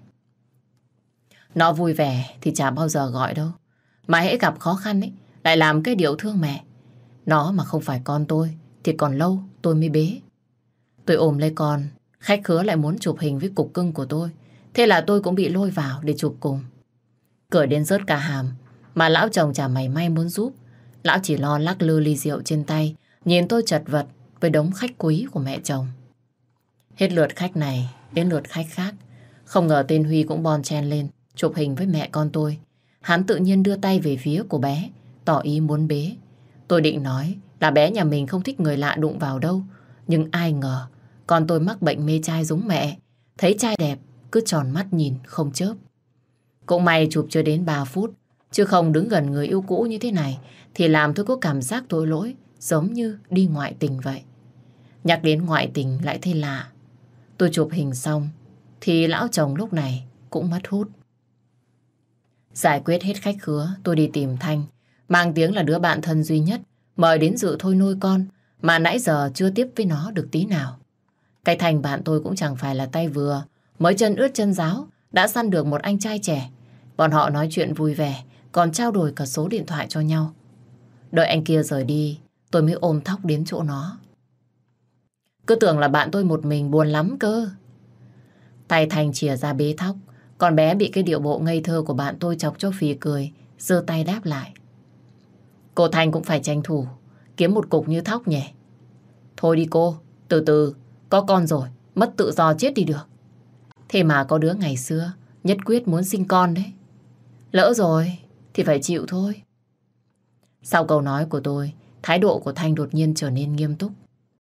Nó vui vẻ thì chả bao giờ gọi đâu, mà hễ gặp khó khăn ấy lại làm cái điệu thương mẹ. Nó mà không phải con tôi thì còn lâu tôi mới bế. Tôi ôm lấy con, khách khứa lại muốn chụp hình với cục cưng của tôi, thế là tôi cũng bị lôi vào để chụp cùng. Cười đến rớt cả hàm, mà lão chồng chả mảy may muốn giúp. Lão chỉ lo lắc lư ly rượu trên tay, nhìn tôi chật vật với đống khách quý của mẹ chồng. Hết lượt khách này đến lượt khách khác, không ngờ tên Huy cũng bon chen lên chụp hình với mẹ con tôi. Hắn tự nhiên đưa tay về phía của bé, tỏ ý muốn bế. Tôi định nói là bé nhà mình không thích người lạ đụng vào đâu, nhưng ai ngờ con tôi mắc bệnh mê trai giống mẹ, thấy trai đẹp cứ tròn mắt nhìn không chớp. Cũng may chụp chưa đến 3 phút, chứ không đứng gần người yêu cũ như thế này thì làm tôi có cảm giác tội lỗi, giống như đi ngoại tình vậy. Nhắc đến ngoại tình lại thấy lạ. Tôi chụp hình xong thì lão chồng lúc này cũng mất hút. Giải quyết hết khách khứa, tôi đi tìm Thanh, mang tiếng là đứa bạn thân duy nhất mời đến dự thôi nuôi con, mà nãy giờ chưa tiếp với nó được tí nào. Cái Thành bạn tôi cũng chẳng phải là tay vừa, mới chân ướt chân ráo đã săn được một anh trai trẻ. Bọn họ nói chuyện vui vẻ, còn trao đổi cả số điện thoại cho nhau. Đợi anh kia rời đi, tôi mới ôm Thóc đến chỗ nó. Cứ tưởng là bạn tôi một mình buồn lắm cơ. Tay Thành chìa ra bế Thóc, còn bé bị cái điệu bộ ngây thơ của bạn tôi chọc cho phì cười, giơ tay đáp lại. Cô Thành cũng phải tranh thủ, kiếm một cục như Thóc nhỉ. Thôi đi cô, từ từ, có con rồi, mất tự do chết đi được. Thế mà có đứa ngày xưa nhất quyết muốn sinh con đấy. Lỡ rồi thì phải chịu thôi. Sau câu nói của tôi, thái độ của Thanh đột nhiên trở nên nghiêm túc.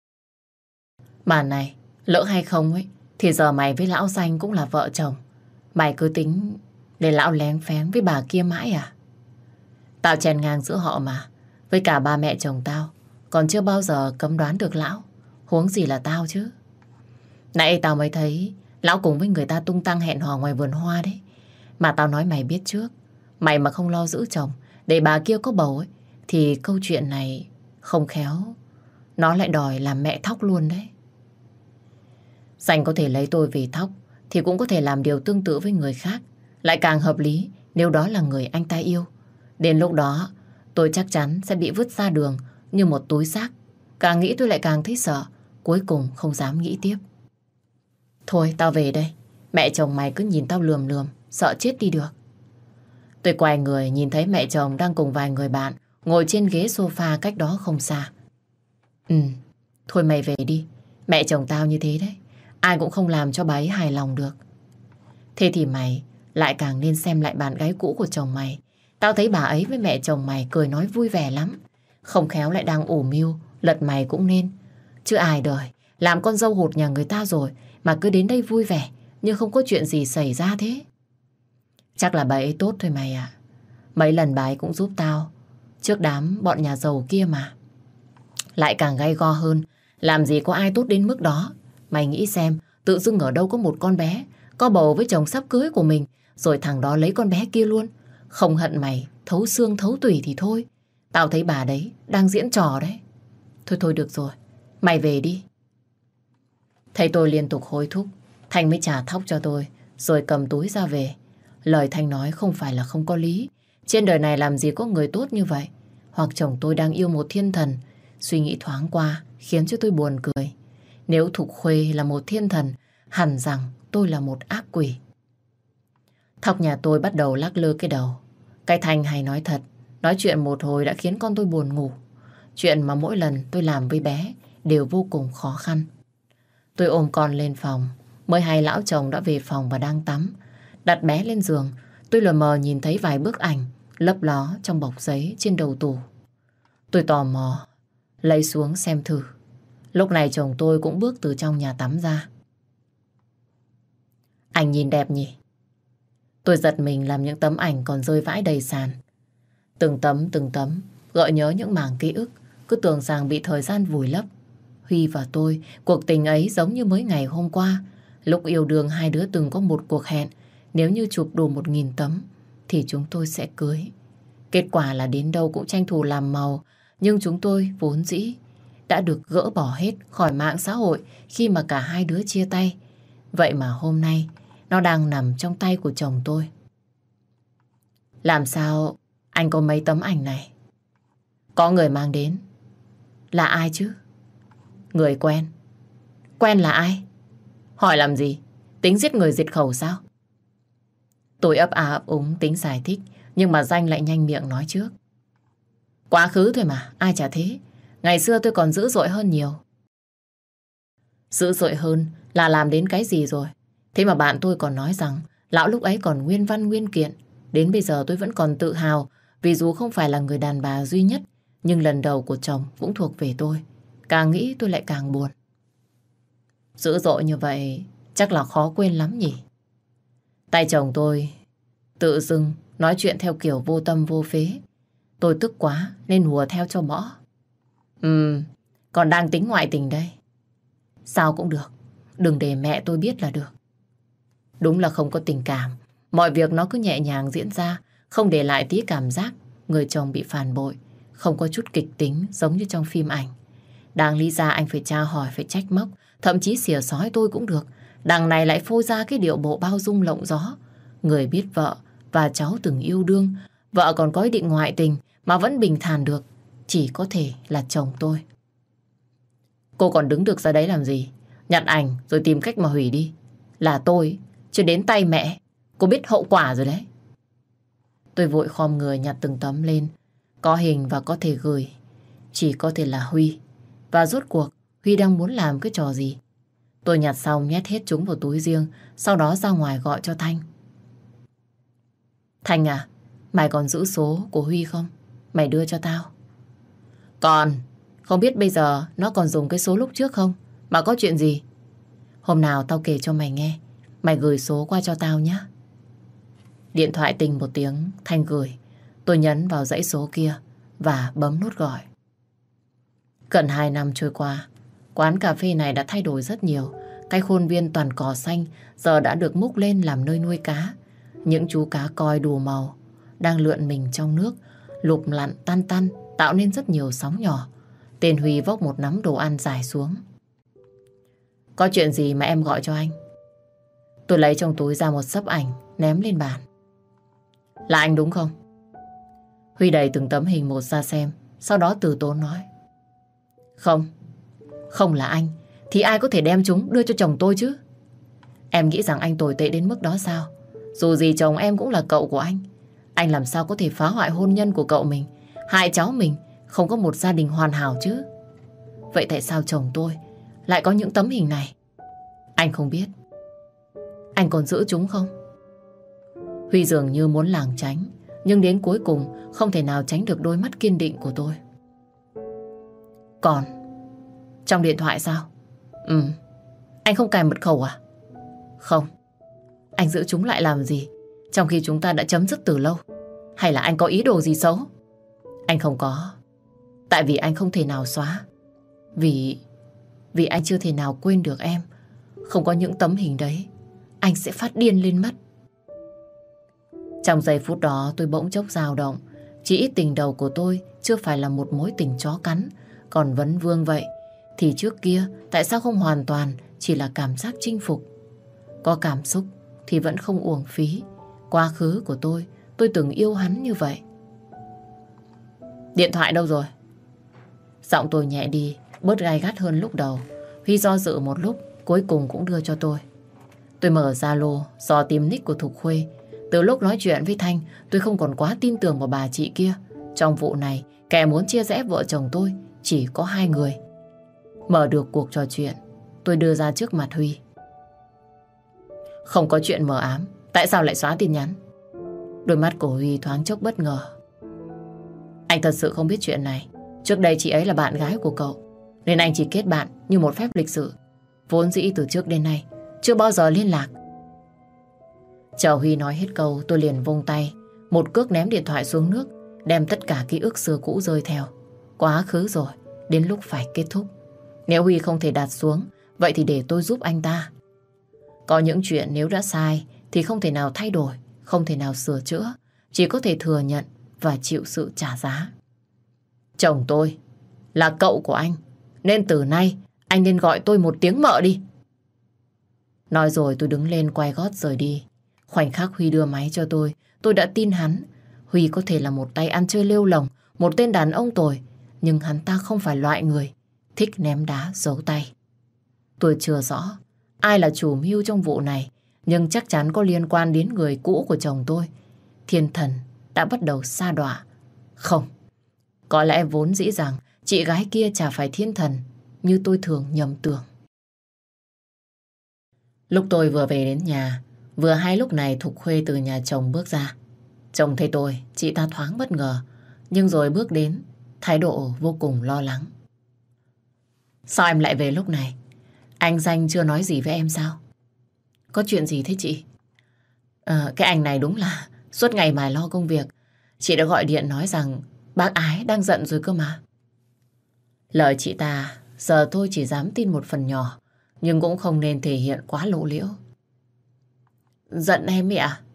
Mà này, lỡ hay không ấy, thì giờ mày với lão Danh cũng là vợ chồng. Mày cứ tính để lão lén phén với bà kia mãi à? Tao chèn ngang giữa họ mà. Với cả ba mẹ chồng tao, còn chưa bao giờ cấm đoán được lão. Huống gì là tao chứ. Nãy tao mới thấy lão cùng với người ta tung tăng hẹn hò ngoài vườn hoa đấy. Mà tao nói mày biết trước, mày mà không lo giữ chồng để bà kia có bầu ấy, thì câu chuyện này không khéo nó lại đòi làm mẹ Thóc luôn đấy. Danh có thể lấy tôi vì Thóc thì cũng có thể làm điều tương tự với người khác, lại càng hợp lý nếu đó là người anh ta yêu. Đến lúc đó tôi chắc chắn sẽ bị vứt ra đường như một túi xác. Càng nghĩ tôi lại càng thấy sợ, cuối cùng không dám nghĩ tiếp. Thôi tao về đây, mẹ chồng mày cứ nhìn tao lườm lườm, sợ chết đi được. Tôi quay người nhìn thấy mẹ chồng đang cùng vài người bạn ngồi trên ghế sofa cách đó không xa. Thôi mày về đi, mẹ chồng tao như thế đấy, ai cũng không làm cho bà ấy hài lòng được. Thế thì mày lại càng nên xem lại bạn gái cũ của chồng mày. Tao thấy bà ấy với mẹ chồng mày cười nói vui vẻ lắm. Không khéo lại đang ủ mưu lật mày cũng nên. Chứ ai đời làm con dâu hột nhà người ta rồi mà cứ đến đây vui vẻ như không có chuyện gì xảy ra thế. Chắc là bà ấy tốt thôi mày à. Mấy lần bà ấy cũng giúp tao trước đám bọn nhà giàu kia mà. Lại càng gay go hơn. Làm gì có ai tốt đến mức đó. Mày nghĩ xem, tự dưng ở đâu có một con bé có bầu với chồng sắp cưới của mình, rồi thằng đó lấy con bé kia luôn. Không hận mày, thấu xương thấu tủy thì thôi. Tao thấy bà đấy đang diễn trò đấy. Thôi thôi được rồi, mày về đi. Thấy tôi liên tục hối thúc, Thanh mới trả thóc cho tôi, rồi cầm túi ra về. Lời Thanh nói không phải là không có lý. Trên đời này làm gì có người tốt như vậy. Hoặc chồng tôi đang yêu một thiên thần. Suy nghĩ thoáng qua khiến cho tôi buồn cười. Nếu Thục Khuê là một thiên thần, hẳn rằng tôi là một ác quỷ. Thóc nhà tôi bắt đầu lắc lư cái đầu. Cái Thanh hay nói thật, nói chuyện một hồi đã khiến con tôi buồn ngủ. Chuyện mà mỗi lần tôi làm với bé đều vô cùng khó khăn. Tôi ôm con lên phòng, mới hay lão chồng đã về phòng và đang tắm. Đặt bé lên giường, tôi lờ mờ nhìn thấy vài bức ảnh lấp ló trong bọc giấy trên đầu tủ. Tôi tò mò, lấy xuống xem thử. Lúc này chồng tôi cũng bước từ trong nhà tắm ra. Ảnh nhìn đẹp nhỉ? Tôi giật mình làm những tấm ảnh còn rơi vãi đầy sàn. Từng tấm gợi nhớ những mảng ký ức, cứ tưởng rằng bị thời gian vùi lấp. Huy và tôi, cuộc tình ấy giống như mới ngày hôm qua. Lúc yêu đương hai đứa từng có một cuộc hẹn, nếu như chụp đủ 1000 tấm thì chúng tôi sẽ cưới. Kết quả là đến đâu cũng tranh thủ làm màu, nhưng chúng tôi vốn dĩ đã được gỡ bỏ hết khỏi mạng xã hội khi mà cả hai đứa chia tay. Vậy mà hôm nay nó đang nằm trong tay của chồng tôi. Làm sao anh có mấy tấm ảnh này? Có người mang đến. Là ai chứ? Người quen. Quen là ai? Hỏi làm gì? Tính giết người diệt khẩu sao? Tôi ấp úng tính giải thích, nhưng mà Danh lại nhanh miệng nói trước. Quá khứ thôi mà, ai chả thế. Ngày xưa tôi còn dữ dội hơn nhiều. Dữ dội hơn là làm đến cái gì rồi? Thế mà bạn tôi còn nói rằng lão lúc ấy còn nguyên văn nguyên kiện. Đến bây giờ tôi vẫn còn tự hào, vì dù không phải là người đàn bà duy nhất, nhưng lần đầu của chồng cũng thuộc về tôi. Càng nghĩ tôi lại càng buồn. Dữ dội như vậy chắc là khó quên lắm nhỉ. Tay chồng tôi tự dưng nói chuyện theo kiểu vô tâm vô phế. Tôi tức quá nên hùa theo cho bỏ. Còn đang tính ngoại tình đây. Sao cũng được, đừng để mẹ tôi biết là được. Đúng là không có tình cảm. Mọi việc nó cứ nhẹ nhàng diễn ra, không để lại tí cảm giác người chồng bị phản bội. Không có chút kịch tính giống như trong phim ảnh. Đáng lý ra anh phải tra hỏi, phải trách móc, thậm chí xỉa xói tôi cũng được. Đằng này lại phô ra cái điệu bộ bao dung lộng gió. Người biết vợ và cháu từng yêu đương, vợ còn có ý định ngoại tình mà vẫn bình thản được, chỉ có thể là chồng tôi. Cô còn đứng được ra đấy làm gì? Nhặt ảnh rồi tìm cách mà hủy đi. Là tôi, chứ đến tay mẹ, cô biết hậu quả rồi đấy. Tôi vội khom người nhặt từng tấm lên. Có hình và có thể gửi, chỉ có thể là Huy. Và rốt cuộc Huy đang muốn làm cái trò gì? Tôi nhặt xong nhét hết chúng vào túi riêng, sau đó ra ngoài gọi cho Thanh. Thanh à, mày còn giữ số của Huy không? Mày đưa cho tao. Còn, không biết bây giờ nó còn dùng cái số lúc trước không? Mà có chuyện gì? Hôm nào tao kể cho mày nghe. Mày gửi số qua cho tao nhé. Điện thoại tình một tiếng, Thanh gửi. Tôi nhấn vào dãy số kia và bấm nút gọi. Gần 2 năm trôi qua, quán cà phê này đã thay đổi rất nhiều. Cái khuôn viên toàn cỏ xanh giờ đã được múc lên làm nơi nuôi cá. Những chú cá coi đủ màu đang lượn mình trong nước, lụp lặn tan tăn, tạo nên rất nhiều sóng nhỏ. Tên Huy vốc một nắm đồ ăn dài xuống. Có chuyện gì mà em gọi cho anh? Tôi lấy trong túi ra một xấp ảnh ném lên bàn. Là anh đúng không? Huy đẩy từng tấm hình một ra xem, sau đó từ tốn nói. Không, không là anh thì ai có thể đem chúng đưa cho chồng tôi chứ? Em nghĩ rằng anh tồi tệ đến mức đó sao? Dù gì chồng em cũng là cậu của anh làm sao có thể phá hoại hôn nhân của cậu mình, hại cháu mình, không có một gia đình hoàn hảo chứ? Vậy tại sao chồng tôi lại có những tấm hình này? Anh không biết. Anh còn giữ chúng không? Huy dường như muốn lảng tránh, nhưng đến cuối cùng không thể nào tránh được đôi mắt kiên định của tôi. Còn trong điện thoại sao? Anh không cài mật khẩu à? Không. Anh giữ chúng lại làm gì, trong khi chúng ta đã chấm dứt từ lâu? Hay là anh có ý đồ gì xấu? Anh không có. Tại vì anh không thể nào xóa. Vì anh chưa thể nào quên được em. Không có những tấm hình đấy, anh sẽ phát điên lên mất. Trong giây phút đó tôi bỗng chốc dao động. Chỉ ít tình đầu của tôi chưa phải là một mối tình chó cắn, còn vấn vương vậy. Thì trước kia tại sao không hoàn toàn chỉ là cảm giác chinh phục? Có cảm xúc thì vẫn không uổng phí. Quá khứ của tôi từng yêu hắn như vậy. Điện thoại đâu rồi? Giọng tôi nhẹ đi, bớt gay gắt hơn lúc đầu. Huy do dự một lúc, cuối cùng cũng đưa cho tôi. Tôi mở Zalo, dò tìm nick của Thục Khuê. Từ lúc nói chuyện với Thanh, tôi không còn quá tin tưởng vào bà chị kia. Trong vụ này, kẻ muốn chia rẽ vợ chồng tôi chỉ có hai người. Mở được cuộc trò chuyện, tôi đưa ra trước mặt Huy. Không có chuyện mờ ám, tại sao lại xóa tin nhắn? Đôi mắt của Huy thoáng chốc bất ngờ. Anh thật sự không biết chuyện này. Trước đây chị ấy là bạn gái của cậu, nên anh chỉ kết bạn như một phép lịch sự. Vốn dĩ từ trước đến nay chưa bao giờ liên lạc. Chờ Huy nói hết câu, tôi liền vung tay, một cước ném điện thoại xuống nước, đem tất cả ký ức xưa cũ rơi theo. Quá khứ rồi, đến lúc phải kết thúc. Nếu Huy không thể đặt xuống, vậy thì để tôi giúp anh ta. Có những chuyện nếu đã sai thì không thể nào thay đổi, không thể nào sửa chữa, chỉ có thể thừa nhận và chịu sự trả giá. Chồng tôi là cậu của anh, nên từ nay anh nên gọi tôi một tiếng mợ đi. Nói rồi tôi đứng lên quay gót rời đi. Khoảnh khắc Huy đưa máy cho tôi đã tin hắn. Huy có thể là một tay ăn chơi lêu lồng, một tên đàn ông tồi, nhưng hắn ta không phải loại người thích ném đá giấu tay. Tôi chưa rõ ai là chủ mưu trong vụ này, nhưng chắc chắn có liên quan đến người cũ của chồng tôi. Thiên thần đã bắt đầu sa đọa. Không, có lẽ vốn dĩ rằng chị gái kia chả phải thiên thần như tôi thường nhầm tưởng. Lúc tôi vừa về đến nhà, vừa hay lúc này Thục Khuê từ nhà chồng bước ra. Chồng thấy tôi, chị ta thoáng bất ngờ, nhưng rồi bước đến, thái độ vô cùng lo lắng. Sao em lại về lúc này? Anh Danh chưa nói gì với em sao? Có chuyện gì thế chị? Cái anh này đúng là suốt ngày mải lo công việc. Chị đã gọi điện nói rằng bác Ái đang giận rồi cơ mà. Lời chị ta giờ tôi chỉ dám tin một phần nhỏ, nhưng cũng không nên thể hiện quá lộ liễu. Giận em ấy à?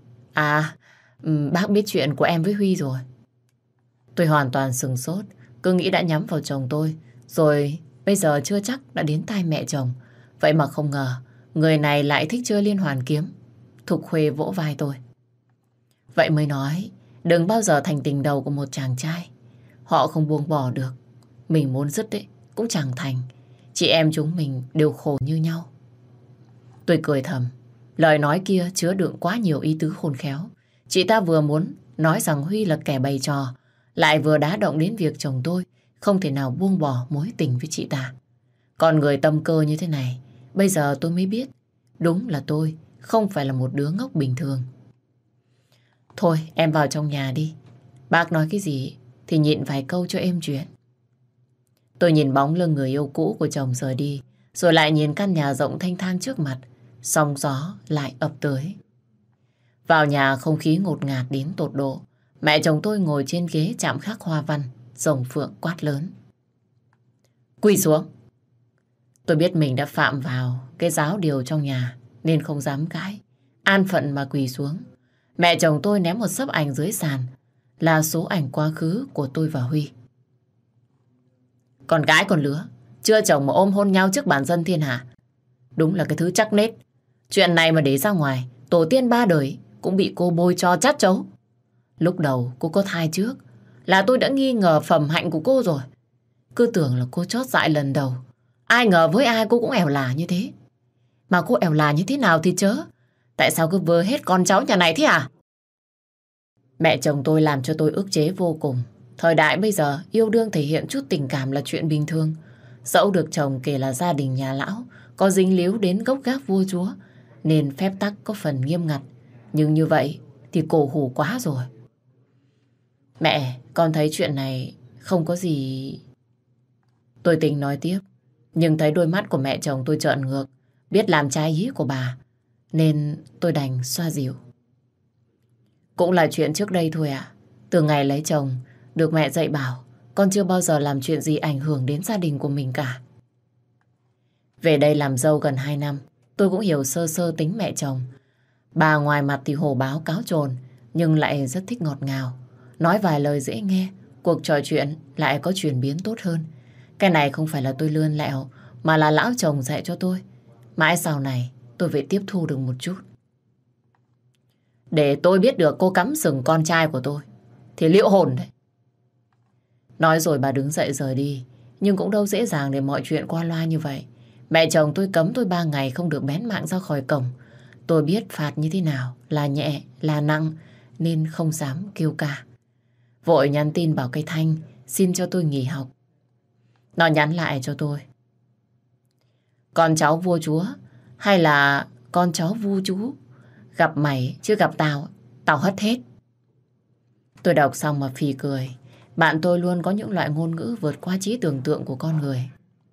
Bác biết chuyện của em với Huy rồi. Tôi hoàn toàn sửng sốt, cứ nghĩ đã nhắm vào chồng tôi, rồi bây giờ chưa chắc đã đến tai mẹ chồng. Vậy mà không ngờ, người này lại thích chơi liên hoàn kiếm. Thục Khuê vỗ vai tôi. Vậy mới nói, đừng bao giờ thành tình đầu của một chàng trai. Họ không buông bỏ được. Mình muốn dứt ấy, cũng chẳng thành. Chị em chúng mình đều khổ như nhau. Tôi cười thầm. Lời nói kia chứa đựng quá nhiều ý tứ khôn khéo. Chị ta vừa muốn nói rằng Huy là kẻ bày trò, lại vừa đá động đến việc chồng tôi không thể nào buông bỏ mối tình với chị ta. Còn người tâm cơ như thế này, bây giờ tôi mới biết, đúng là tôi không phải là một đứa ngốc bình thường. Thôi em vào trong nhà đi. Bác nói cái gì thì nhịn vài câu cho êm chuyện. Tôi nhìn bóng lưng người yêu cũ của chồng rời đi, rồi lại nhìn căn nhà rộng thênh thang trước mặt. Sóng gió lại ập tới. Vào nhà không khí ngột ngạt đến tột độ. Mẹ chồng tôi ngồi trên ghế chạm khắc hoa văn, rồng phượng quát lớn. Quỳ xuống. Tôi biết mình đã phạm vào cái giáo điều trong nhà, nên không dám cãi. An phận mà quỳ xuống. Mẹ chồng tôi ném một xấp ảnh dưới sàn, là số ảnh quá khứ của tôi và Huy. Con gái con lứa, chưa chồng mà ôm hôn nhau trước bản dân thiên hạ. Đúng là cái thứ chắc nết. Chuyện này mà để ra ngoài, tổ tiên ba đời cũng bị cô bôi cho chát chấu. Lúc đầu cô có thai trước là tôi đã nghi ngờ phẩm hạnh của cô rồi. Cứ tưởng là cô chót dại lần đầu. Ai ngờ với ai cô cũng ẻo lả như thế. Mà cô ẻo lả như thế nào thì chớ. Tại sao cứ vơ hết con cháu nhà này thế à? Mẹ chồng tôi làm cho tôi ức chế vô cùng. Thời đại bây giờ yêu đương thể hiện chút tình cảm là chuyện bình thường. Dẫu được chồng kể là gia đình nhà lão có dính líu đến gốc gác vua chúa, nên phép tắc có phần nghiêm ngặt. Nhưng như vậy thì cổ hủ quá rồi. Mẹ, con thấy chuyện này không có gì. Tôi tính nói tiếp, nhưng thấy đôi mắt của mẹ chồng tôi trợn ngược, biết làm trái ý của bà, nên tôi đành xoa dịu. Cũng là chuyện trước đây thôi ạ. Từ ngày lấy chồng, được mẹ dạy bảo, con chưa bao giờ làm chuyện gì ảnh hưởng đến gia đình của mình cả. Về đây làm dâu gần 2 năm, Tôi cũng hiểu sơ sơ tính mẹ chồng. Bà ngoài mặt thì hổ báo cáo trồn, nhưng lại rất thích ngọt ngào. Nói vài lời dễ nghe, cuộc trò chuyện lại có chuyển biến tốt hơn. Cái này không phải là tôi lươn lẹo, mà là lão chồng dạy cho tôi. Mãi sau này, tôi phải tiếp thu được một chút. Để tôi biết được cô cắm sừng con trai của tôi, thì liệu hồn đấy. Nói rồi bà đứng dậy rời đi, nhưng cũng đâu dễ dàng để mọi chuyện qua loa như vậy. Mẹ chồng tôi cấm tôi 3 ngày không được bén mảng ra khỏi cổng. Tôi biết phạt như thế nào, là nhẹ, là nặng, nên không dám kêu ca. Vội nhắn tin bảo cây Thanh xin cho tôi nghỉ học. Nó nhắn lại cho tôi: con cháu vua chúa hay là con cháu vua chú? Gặp mày chứ gặp tao, tao hất hết. Tôi đọc xong mà phì cười. Bạn tôi luôn có những loại ngôn ngữ vượt qua trí tưởng tượng của con người.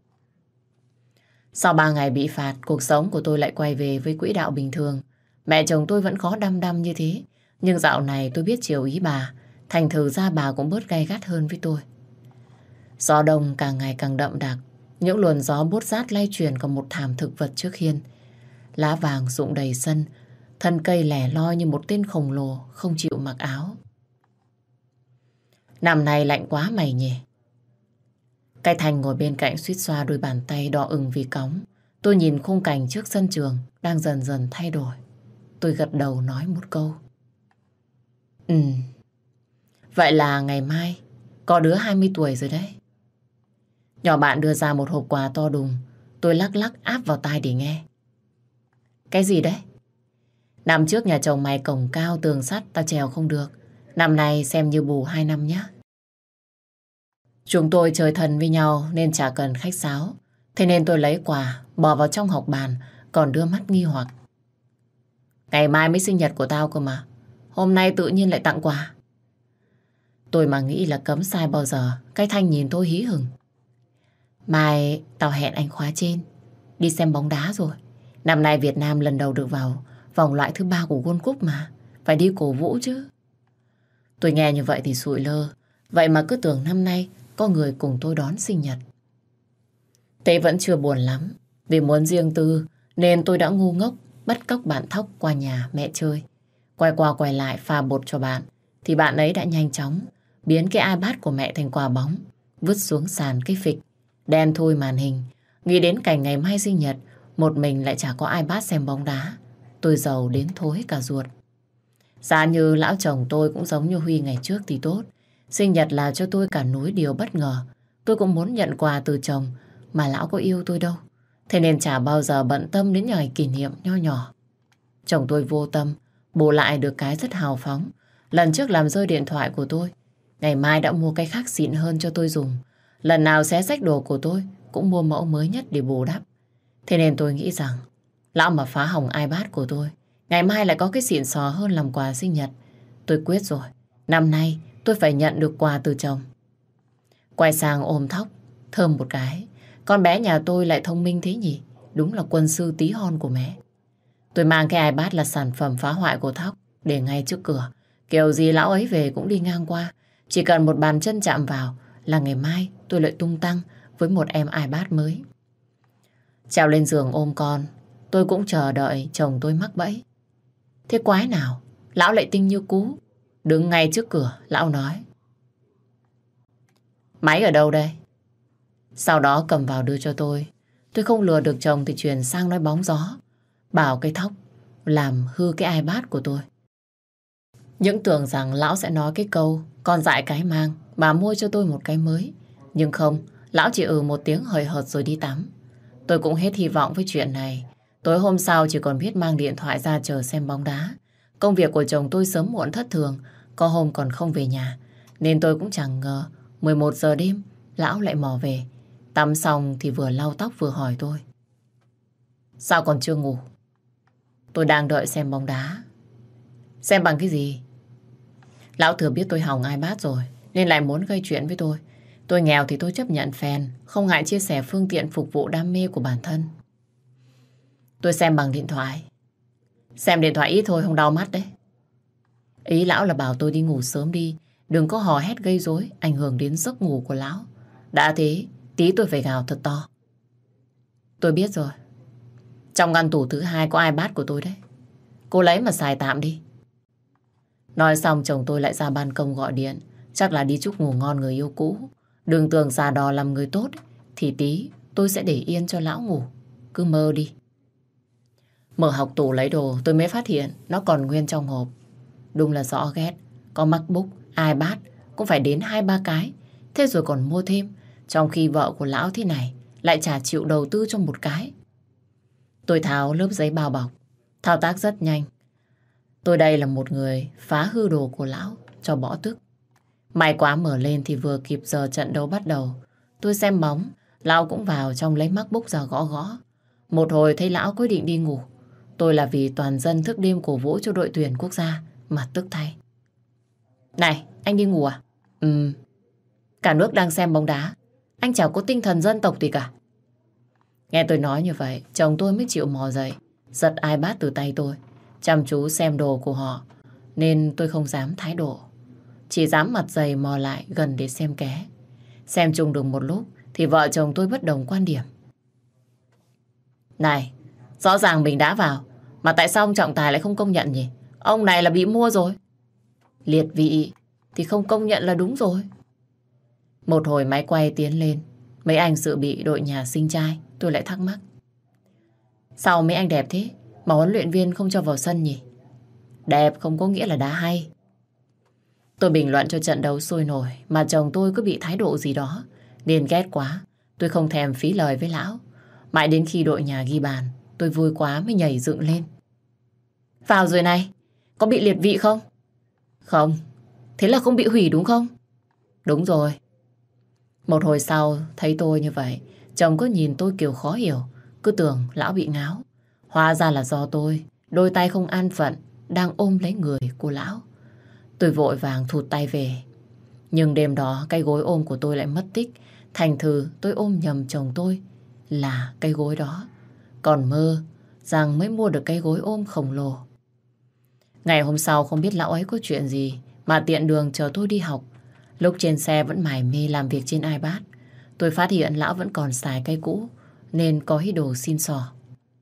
Sau 3 ngày bị phạt, cuộc sống của tôi lại quay về với quỹ đạo bình thường. Mẹ chồng tôi vẫn khó đăm đăm như thế, nhưng dạo này tôi biết chiều ý bà, thành thử ra bà cũng bớt gay gắt hơn với tôi. Gió đông càng ngày càng đậm đặc, những luồn gió buốt rát lay chuyển cả một thảm thực vật trước hiên. Lá vàng rụng đầy sân, thân cây lẻ loi như một tên khổng lồ không chịu mặc áo. Năm nay lạnh quá mày nhỉ? Cái Thành ngồi bên cạnh suýt xoa đôi bàn tay đỏ ửng vì cóng. Tôi nhìn khung cảnh trước sân trường đang dần dần thay đổi. Tôi gật đầu nói một câu: Vậy là ngày mai có đứa 20 tuổi rồi đấy. Nhỏ bạn đưa ra một hộp quà to đùng. Tôi lắc lắc áp vào tai để nghe. Cái gì đấy? Năm trước nhà chồng mày cổng cao tường sắt, tao trèo không được. Năm nay xem như bù 2 năm nhé. Chúng tôi chơi thân với nhau nên chả cần khách sáo. Thế nên tôi lấy quà bỏ vào trong hộc bàn, còn đưa mắt nghi hoặc. Ngày mai mới sinh nhật của tao cơ mà, hôm nay tự nhiên lại tặng quà. Tôi mà nghĩ là cấm sai bao giờ. Cái Thanh nhìn tôi hí hửng. Mai tao hẹn anh khóa trên đi xem bóng đá rồi. Năm nay Việt Nam lần đầu được vào vòng loại thứ 3 của World Cup mà, phải đi cổ vũ chứ. Tôi nghe như vậy thì sụi lơ. Vậy mà cứ tưởng năm nay có người cùng tôi đón sinh nhật. Thế vẫn chưa buồn lắm. Vì muốn riêng tư nên tôi đã ngu ngốc bắt cóc bạn Thóc qua nhà mẹ chơi. Quay qua quay lại pha bột cho bạn, thì bạn ấy đã nhanh chóng biến cái iPad của mẹ thành quả bóng, vứt xuống sàn cái phịch, đen thui màn hình. Nghĩ đến cảnh ngày mai sinh nhật, một mình lại chả có iPad xem bóng đá, tôi giàu đến thối cả ruột. Giá như lão chồng tôi cũng giống như Huy ngày trước thì tốt. Sinh nhật là cho tôi cả núi điều bất ngờ. Tôi cũng muốn nhận quà từ chồng, mà lão có yêu tôi đâu. Thế nên chả bao giờ bận tâm đến ngày kỷ niệm nho nhỏ. Chồng tôi vô tâm, bù lại được cái rất hào phóng. Lần trước làm rơi điện thoại của tôi, ngày mai đã mua cái khác xịn hơn cho tôi dùng. Lần nào xé rách đồ của tôi cũng mua mẫu mới nhất để bù đắp. Thế nên tôi nghĩ rằng lão mà phá hỏng iPad của tôi, ngày mai lại có cái xịn sò hơn làm quà sinh nhật. Tôi quyết rồi, năm nay tôi phải nhận được quà từ chồng. Quay sang ôm Thóc, thơm một cái. Con bé nhà tôi lại thông minh thế nhỉ? Đúng là quân sư tí hon của mẹ. Tôi mang cái iPad là sản phẩm phá hoại của Thóc để ngay trước cửa. Kiểu gì lão ấy về cũng đi ngang qua. Chỉ cần một bàn chân chạm vào là ngày mai tôi lại tung tăng với một em iPad mới. Trèo lên giường ôm con, tôi cũng chờ đợi chồng tôi mắc bẫy. Thế quái nào, lão lại tinh như cú. Đứng ngay trước cửa, lão nói: Máy ở đâu đây? Sau đó cầm vào đưa cho tôi. Tôi không lừa được chồng thì chuyển sang nói bóng gió, bảo cái Thóc làm hư cái iPad của tôi. Những tưởng rằng lão sẽ nói cái câu con dại cái mang mà mua cho tôi một cái mới. Nhưng không, lão chỉ một tiếng hời hợt rồi đi tắm. Tôi cũng hết hy vọng với chuyện này. Tối hôm sau chỉ còn biết mang điện thoại ra chờ xem bóng đá. Công việc của chồng tôi sớm muộn thất thường, có hôm còn không về nhà. Nên tôi cũng chẳng ngờ 11 giờ đêm lão lại mò về. Tắm xong thì vừa lau tóc vừa hỏi tôi: Sao còn chưa ngủ? Tôi đang đợi xem bóng đá. Xem bằng cái gì? Lão thừa biết tôi hỏng iPad rồi nên lại muốn gây chuyện với tôi. Tôi nghèo thì tôi chấp nhận phèn, không ngại chia sẻ phương tiện phục vụ đam mê của bản thân. Tôi xem bằng điện thoại. Xem điện thoại ít thôi, không đau mắt đấy. Ý lão là bảo tôi đi ngủ sớm đi, đừng có hò hét gây rối, ảnh hưởng đến giấc ngủ của lão. Đã thế, tí tôi phải gào thật to. Tôi biết rồi. Trong ngăn tủ thứ hai có iPad của tôi đấy. Cô lấy mà xài tạm đi. Nói xong chồng tôi lại ra ban công gọi điện. Chắc là đi chúc ngủ ngon người yêu cũ. Đừng tưởng già đò làm người tốt thì tí tôi sẽ để yên cho lão ngủ. Cứ mơ đi. Mở học tủ lấy đồ tôi mới phát hiện nó còn nguyên trong hộp. Đúng là rõ ghét. Có MacBook, iPad cũng phải đến 2-3 cái. Thế rồi còn mua thêm. Trong khi vợ của lão thế này lại chả chịu đầu tư cho một cái. Tôi tháo lớp giấy bao bọc. Thao tác rất nhanh. Tôi đây là một người phá hư đồ của lão cho bỏ tức. May quá mở lên thì vừa kịp giờ trận đấu bắt đầu. Tôi xem bóng, lão cũng vào trong lấy MacBook ra gõ gõ. Một hồi thấy lão quyết định đi ngủ. Tôi là vì toàn dân thức đêm cổ vũ cho đội tuyển quốc gia mà tức thay. Này, anh đi ngủ à? Cả nước đang xem bóng đá. Anh chẳng có tinh thần dân tộc gì cả. Nghe tôi nói như vậy, chồng tôi mới chịu mò dậy, giật iPad từ tay tôi, chăm chú xem đồ của họ, nên tôi không dám thái độ. Chỉ dám mặt dày mò lại gần để xem ké. Xem chung được một lúc thì vợ chồng tôi bất đồng quan điểm. Này, rõ ràng mình đã vào, mà tại sao ông trọng tài lại không công nhận nhỉ? Ông này là bị mua rồi. Liệt vị thì không công nhận là đúng rồi. Một hồi máy quay tiến lên, mấy anh dự bị đội nhà sinh trai. Tôi lại thắc mắc. Sao mấy anh đẹp thế mà huấn luyện viên không cho vào sân nhỉ? Đẹp không có nghĩa là đá hay. Tôi bình luận cho trận đấu sôi nổi mà chồng tôi cứ bị thái độ gì đó nên ghét quá. Tôi không thèm phí lời với lão. Mãi đến khi đội nhà ghi bàn, tôi vui quá mới nhảy dựng lên. Vào rồi này, có bị liệt vị không? Không. Thế là không bị hủy đúng không? Đúng rồi. Một hồi sau thấy tôi như vậy, chồng cứ nhìn tôi kiểu khó hiểu, cứ tưởng lão bị ngáo. Hóa ra là do tôi, đôi tay không an phận, đang ôm lấy người của lão. Tôi vội vàng thụt tay về. Nhưng đêm đó cái gối ôm của tôi lại mất tích. Thành thử tôi ôm nhầm chồng tôi là cái gối đó. Còn mơ rằng mới mua được cái gối ôm khổng lồ. Ngày hôm sau không biết lão ấy có chuyện gì mà tiện đường chờ tôi đi học. Lúc trên xe vẫn mải mê làm việc trên iPad. Tôi phát hiện lão vẫn còn xài cây cũ nên có ý đồ xin xỏ.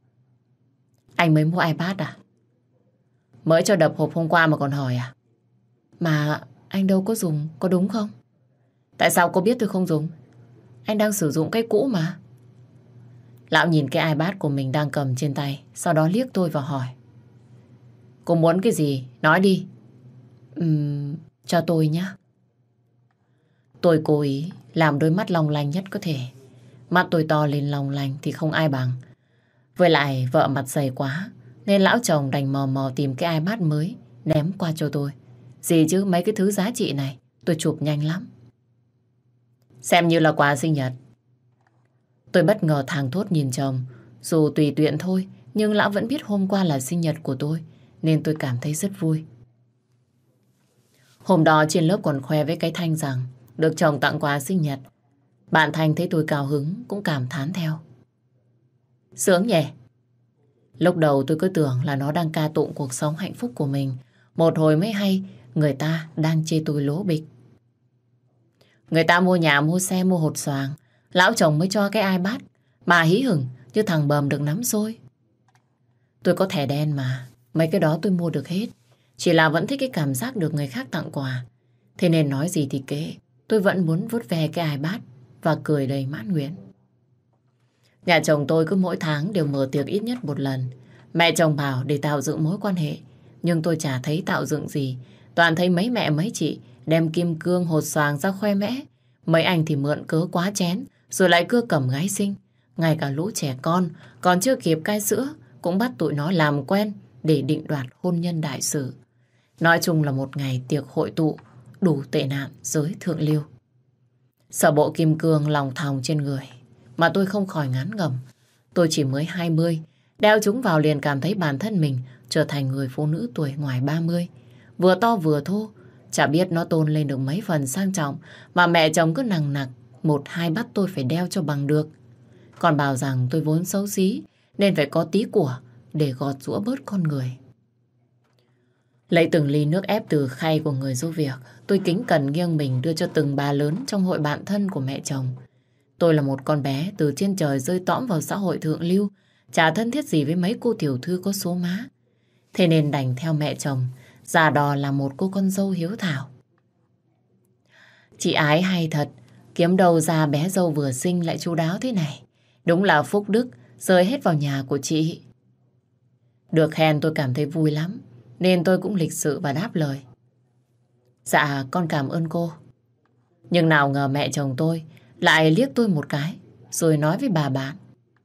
Anh mới mua iPad à? Mới cho đập hộp hôm qua mà còn hỏi à? Mà anh đâu có dùng, có đúng không? Tại sao cô biết tôi không dùng? Anh đang sử dụng cái cũ mà. Lão nhìn cái iPad của mình đang cầm trên tay, sau đó liếc tôi và hỏi. Cô muốn cái gì? Nói đi. Cho tôi nhé. Tôi cố ý làm đôi mắt long lanh nhất có thể. Mắt tôi to lên long lanh thì không ai bằng. Với lại vợ mặt dày quá nên lão chồng đành mò mò tìm cái iPad mới ném qua cho tôi. Gì chứ mấy cái thứ giá trị này tôi chụp nhanh lắm. Xem như là quà sinh nhật. Tôi bất ngờ thảng thốt nhìn chồng. Dù tùy tiện thôi nhưng lão vẫn biết hôm qua là sinh nhật của tôi nên tôi cảm thấy rất vui. Hôm đó trên lớp còn khoe với cái Thanh rằng được chồng tặng quà sinh nhật. Bạn Thanh thấy tôi cao hứng cũng cảm thán theo. Sướng nhỉ? Lúc đầu tôi cứ tưởng là nó đang ca tụng cuộc sống hạnh phúc của mình. Một hồi mới hay người ta đang chê tôi lố bịch. Người ta mua nhà, mua xe, mua hột xoàn, lão chồng mới cho cái iPad mà hí hửng như thằng bờm được nắm xôi. Tôi có thẻ đen mà, mấy cái đó tôi mua được hết. Chỉ là vẫn thích cái cảm giác được người khác tặng quà. Thế nên nói gì thì kệ, tôi vẫn muốn vuốt ve cái iPad và cười đầy mãn nguyện. Nhà chồng tôi cứ mỗi tháng đều mở tiệc ít nhất một lần. Mẹ chồng bảo để tạo dựng mối quan hệ, nhưng tôi chả thấy tạo dựng gì. Toàn thấy mấy mẹ mấy chị đem kim cương hột xoàn ra khoe mẽ. Mấy anh thì mượn cớ quá chén, rồi lại cưa cầm gái xinh. Ngay cả lũ trẻ con còn chưa kịp cai sữa cũng bắt tụi nó làm quen để định đoạt hôn nhân đại sự. Nói chung là một ngày tiệc hội tụ đủ tệ nạn giới thượng lưu. Sở bộ kim cương lòng thòng trên người mà tôi không khỏi ngán ngẩm. Tôi chỉ mới 20, đeo chúng vào liền cảm thấy bản thân mình trở thành người phụ nữ tuổi ngoài 30. Vừa to vừa thô, chả biết nó tôn lên được mấy phần sang trọng mà mẹ chồng cứ nằng nặc một hai bắt tôi phải đeo cho bằng được. Còn bảo rằng tôi vốn xấu xí nên phải có tí của để gọt giũa bớt con người. Lấy từng ly nước ép từ khay của người giúp việc, tôi kính cẩn nghiêng mình đưa cho từng bà lớn trong hội bạn thân của mẹ chồng. Tôi là một con bé từ trên trời rơi tõm vào xã hội thượng lưu, chả thân thiết gì với mấy cô tiểu thư có số má. Thế nên đành theo mẹ chồng, giả đò là một cô con dâu hiếu thảo. Chị Ái hay thật, kiếm đâu ra bé dâu vừa xinh lại chu đáo thế này. Đúng là phúc đức, rơi hết vào nhà của chị. Được khen tôi cảm thấy vui lắm, nên tôi cũng lịch sự và đáp lời. Dạ, con cảm ơn cô. Nhưng nào ngờ mẹ chồng tôi lại liếc tôi một cái, rồi nói với bà bạn.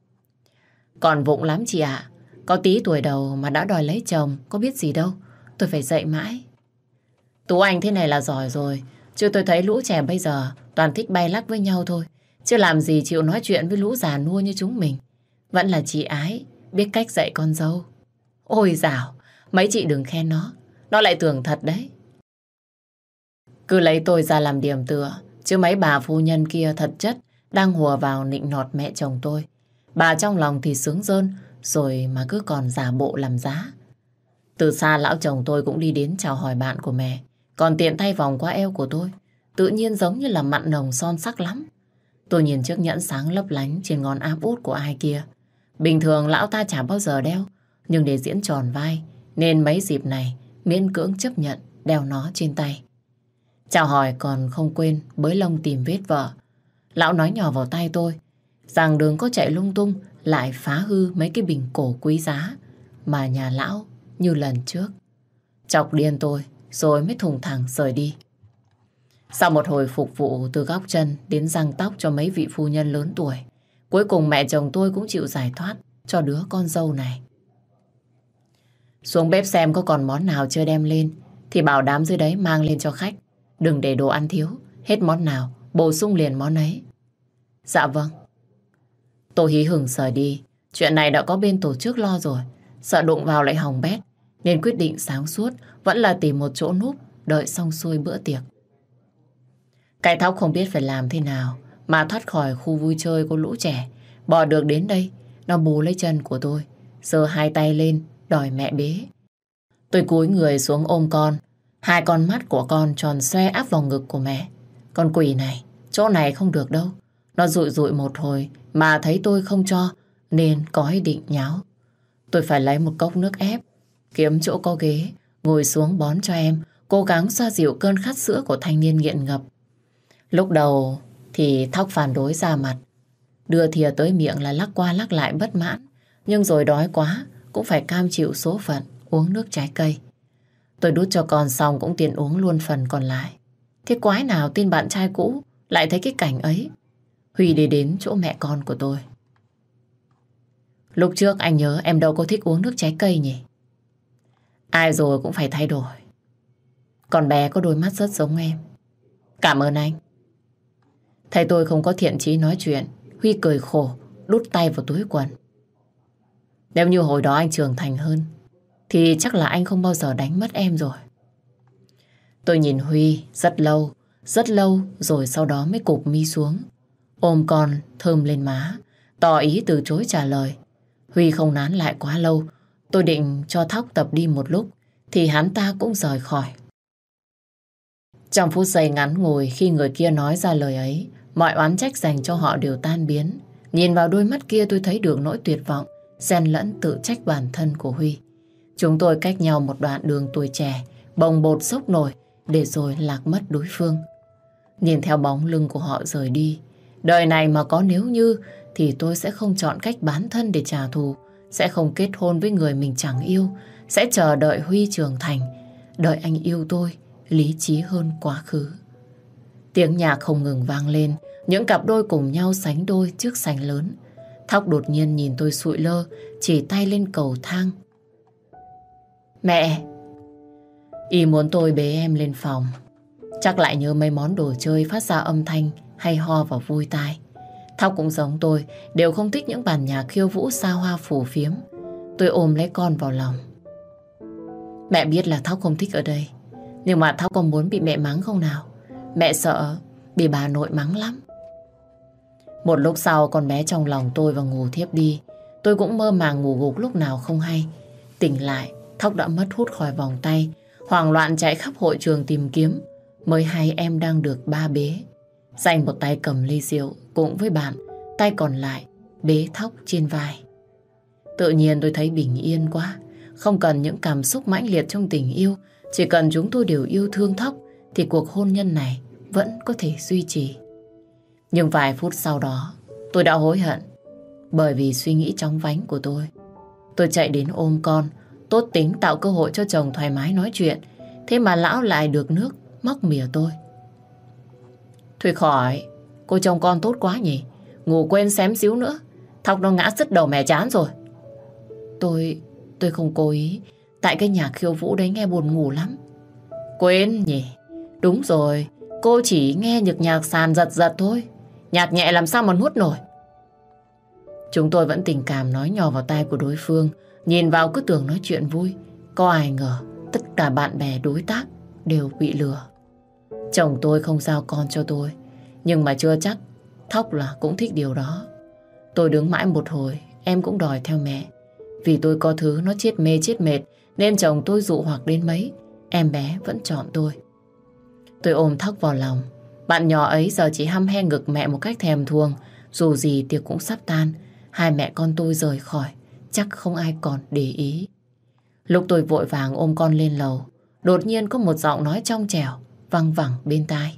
Còn vụng lắm chị ạ, có tí tuổi đầu mà đã đòi lấy chồng, có biết gì đâu, tôi phải dạy mãi. Tú Anh thế này là giỏi rồi, chứ tôi thấy lũ trẻ bây giờ toàn thích bay lắc với nhau thôi, chứ làm gì chịu nói chuyện với lũ già nua như chúng mình. Vẫn là chị Ái biết cách dạy con dâu. Ôi dào, mấy chị đừng khen nó lại tưởng thật đấy. Cứ lấy tôi ra làm điểm tựa, chứ mấy bà phu nhân kia thật chất đang hùa vào nịnh nọt mẹ chồng tôi. Bà trong lòng thì sướng rơn, rồi mà cứ còn giả bộ làm giá. Từ xa lão chồng tôi cũng đi đến chào hỏi bạn của mẹ, còn tiện tay vòng qua eo của tôi. Tự nhiên giống như là mặn nồng son sắc lắm. Tôi nhìn chiếc nhẫn sáng lấp lánh trên ngón áp út của ai kia. Bình thường lão ta chả bao giờ đeo, nhưng để diễn tròn vai, nên mấy dịp này miễn cưỡng chấp nhận đeo nó trên tay. Chào hỏi còn không quên bới lông tìm vết vợ. Lão nói nhỏ vào tai tôi rằng đừng có chạy lung tung lại phá hư mấy cái bình cổ quý giá mà nhà lão như lần trước. Chọc điên tôi rồi mới thùng thẳng rời đi. Sau một hồi phục vụ từ góc chân đến răng tóc cho mấy vị phu nhân lớn tuổi, cuối cùng mẹ chồng tôi cũng chịu giải thoát cho đứa con dâu này. Xuống bếp xem có còn món nào chưa đem lên thì bảo đám dưới đấy mang lên cho khách. Đừng để đồ ăn thiếu, hết món nào bổ sung liền món ấy. Dạ vâng. Tôi hí hửng rời đi. Chuyện này đã có bên tổ chức lo rồi, sợ đụng vào lại hỏng bét, nên quyết định sáng suốt vẫn là tìm một chỗ núp đợi xong xuôi bữa tiệc. Cái Thóc không biết phải làm thế nào mà thoát khỏi khu vui chơi của lũ trẻ, bò được đến đây. Nó bù lấy chân của tôi, giơ hai tay lên đòi mẹ bế. Tôi cúi người xuống ôm con. Hai con mắt của con tròn xoe áp vào ngực của mẹ. Con quỷ này, chỗ này không được đâu. Nó dụi dụi một hồi mà thấy tôi không cho, nên có ý định nháo. Tôi phải lấy một cốc nước ép, kiếm chỗ có ghế, ngồi xuống bón cho em, cố gắng xoa dịu cơn khát sữa của thanh niên nghiện ngập. Lúc đầu thì Thóc phản đối ra mặt, đưa thìa tới miệng là lắc qua lắc lại bất mãn. Nhưng rồi đói quá cũng phải cam chịu số phận uống nước trái cây. Tôi đút cho con xong cũng tiện uống luôn phần còn lại. Thế quái nào tên bạn trai cũ lại thấy cái cảnh ấy. Huy đi đến chỗ mẹ con của tôi. Lúc trước anh nhớ em đâu có thích uống nước trái cây nhỉ? Ai rồi cũng phải thay đổi. Con bé có đôi mắt rất giống em. Cảm ơn anh. Thấy tôi không có thiện chí nói chuyện, Huy cười khổ, đút tay vào túi quần. Nếu như hồi đó anh trưởng thành hơn thì chắc là anh không bao giờ đánh mất em rồi. Tôi nhìn Huy rất lâu rồi sau đó mới cụp mi xuống, ôm con thơm lên má, tỏ ý từ chối trả lời. Huy không nán lại quá lâu. Tôi định cho Thóc tập đi một lúc thì hắn ta cũng rời khỏi. Trong phút giây ngắn ngủi khi người kia nói ra lời ấy, mọi oán trách dành cho họ đều tan biến. Nhìn vào đôi mắt kia tôi thấy được nỗi tuyệt vọng, xen lẫn tự trách bản thân của Huy. Chúng tôi cách nhau một đoạn đường tuổi trẻ, bồng bột sốc nổi, để rồi lạc mất đối phương. Nhìn theo bóng lưng của họ rời đi, đời này mà có nếu như thì tôi sẽ không chọn cách bán thân để trả thù, sẽ không kết hôn với người mình chẳng yêu, sẽ chờ đợi Huy trưởng thành, đợi anh yêu tôi lý trí hơn quá khứ. Tiếng nhạc không ngừng vang lên, những cặp đôi cùng nhau sánh đôi trước sảnh lớn. Thóc đột nhiên nhìn tôi sụi lơ, chỉ tay lên cầu thang. Mẹ! Y muốn tôi bế em lên phòng. Chắc lại nhớ mấy món đồ chơi phát ra âm thanh hay ho vào vui tai. Thóc cũng giống tôi, đều không thích những bản nhạc khiêu vũ xa hoa phù phiếm. Tôi ôm lấy con vào lòng. Mẹ biết là Thóc không thích ở đây, nhưng mà Thóc có muốn bị mẹ mắng không nào? Mẹ sợ bị bà nội mắng lắm. Một lúc sau con bé trong lòng tôi vào ngủ thiếp đi. Tôi cũng mơ màng ngủ gục lúc nào không hay. Tỉnh lại, Thóc đã mất hút khỏi vòng tay, hoảng loạn chạy khắp hội trường tìm kiếm, mới hay em đang được ba bế. Dành một tay cầm ly rượu cùng với bạn, tay còn lại bế Thóc trên vai. Tự nhiên tôi thấy bình yên quá. Không cần những cảm xúc mãnh liệt trong tình yêu. Chỉ cần chúng tôi đều yêu thương Thóc thì cuộc hôn nhân này vẫn có thể duy trì. Nhưng vài phút sau đó tôi đã hối hận bởi vì suy nghĩ chóng vánh của tôi. Tôi chạy đến ôm con, tốt tính tạo cơ hội cho chồng thoải mái nói chuyện. Thế mà lão lại được nước móc mỉa tôi. Thôi khỏi, cô chồng con tốt quá nhỉ. Ngủ quên xém xíu nữa, Thóc nó ngã sứt đầu mẹ chán rồi. Tôi không cố ý. Tại cái nhạc khiêu vũ đấy nghe buồn ngủ lắm. Quên nhỉ. Đúng rồi, cô chỉ nghe nhạc sàn giật giật thôi. Nhạc nhẹ làm sao mà nuốt nổi. Chúng tôi vẫn tình cảm nói nhỏ vào tai của đối phương. Nhìn vào cứ tưởng nói chuyện vui. Có ai ngờ tất cả bạn bè đối tác đều bị lừa. Chồng tôi không giao con cho tôi, nhưng mà chưa chắc Thóc là cũng thích điều đó. Tôi đứng mãi một hồi, em cũng đòi theo mẹ. Vì tôi có thứ nó chết mê chết mệt, nên chồng tôi dụ hoặc đến mấy, em bé vẫn chọn tôi. Tôi ôm Thóc vào lòng. Bạn nhỏ ấy giờ chỉ hăm he ngực mẹ một cách thèm thuồng. Dù gì tiệc cũng sắp tan, hai mẹ con tôi rời khỏi, chắc không ai còn để ý. Lúc tôi vội vàng ôm con lên lầu, đột nhiên có một giọng nói trong trẻo văng vẳng bên tai.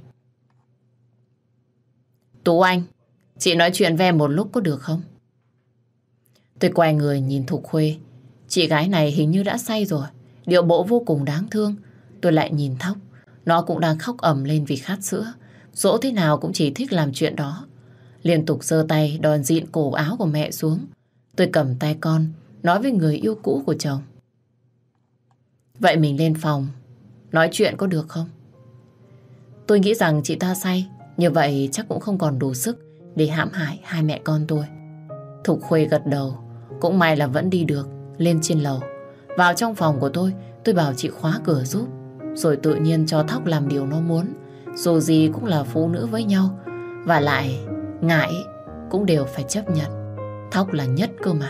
Tú Anh, chị nói chuyện với em một lúc có được không? Tôi quay người nhìn Thục Khuê. Chị gái này hình như đã say rồi, điệu bộ vô cùng đáng thương. Tôi lại nhìn Thóc, nó cũng đang khóc ầm lên vì khát sữa. Dỗ thế nào cũng chỉ thích làm chuyện đó. Liên tục giơ tay đòn dịn cổ áo của mẹ xuống. Tôi cầm tay con, nói với người yêu cũ của chồng. Vậy mình lên phòng nói chuyện có được không? Tôi nghĩ rằng chị ta say, như vậy chắc cũng không còn đủ sức để hãm hại hai mẹ con tôi. Thục Khuê gật đầu. Cũng may là vẫn đi được. Lên trên lầu, vào trong phòng của tôi bảo chị khóa cửa giúp. Rồi tự nhiên cho Thóc làm điều nó muốn. Dù gì cũng là phụ nữ với nhau. Và lại ngại cũng đều phải chấp nhận. Thóc là nhất cơ mà.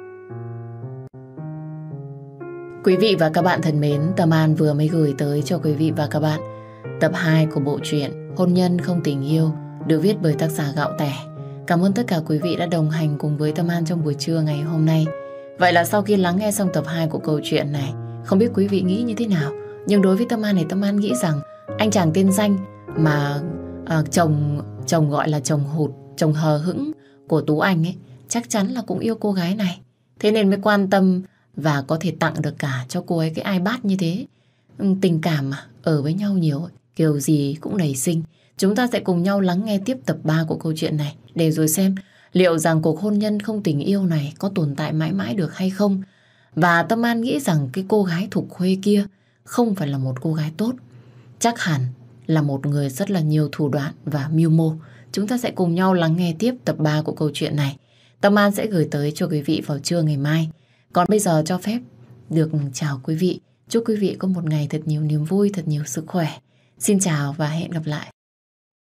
Quý vị và các bạn thân mến, Tâm An vừa mới gửi tới cho quý vị và các bạn tập 2 của bộ truyện Hôn nhân không tình yêu, được viết bởi tác giả Gạo Tẻ. Cảm ơn tất cả quý vị đã đồng hành cùng với Tâm An trong buổi trưa ngày hôm nay. Vậy là sau khi lắng nghe xong tập 2 của câu chuyện này, không biết quý vị nghĩ như thế nào, nhưng đối với Tâm An này, Tâm An nghĩ rằng anh chàng tên Danh mà chồng gọi là chồng hụt, chồng hờ hững của Tú Anh ấy, chắc chắn là cũng yêu cô gái này. Thế nên mới quan tâm và có thể tặng được cả cho cô ấy cái iPad như thế. Tình cảm mà, ở với nhau nhiều, kiểu gì cũng nảy sinh. Chúng ta sẽ cùng nhau lắng nghe tiếp tập 3 của câu chuyện này để rồi xem liệu rằng cuộc hôn nhân không tình yêu này có tồn tại mãi mãi được hay không. Và Tâm An nghĩ rằng cái cô gái Thục Khuê kia không phải là một cô gái tốt. Chắc hẳn là một người rất là nhiều thủ đoạn và mưu mô. Chúng ta sẽ cùng nhau lắng nghe tiếp tập 3 của câu chuyện này. Tâm An sẽ gửi tới cho quý vị vào trưa ngày mai. Còn bây giờ cho phép được chào quý vị. Chúc quý vị có một ngày thật nhiều niềm vui, thật nhiều sức khỏe. Xin chào và hẹn gặp lại.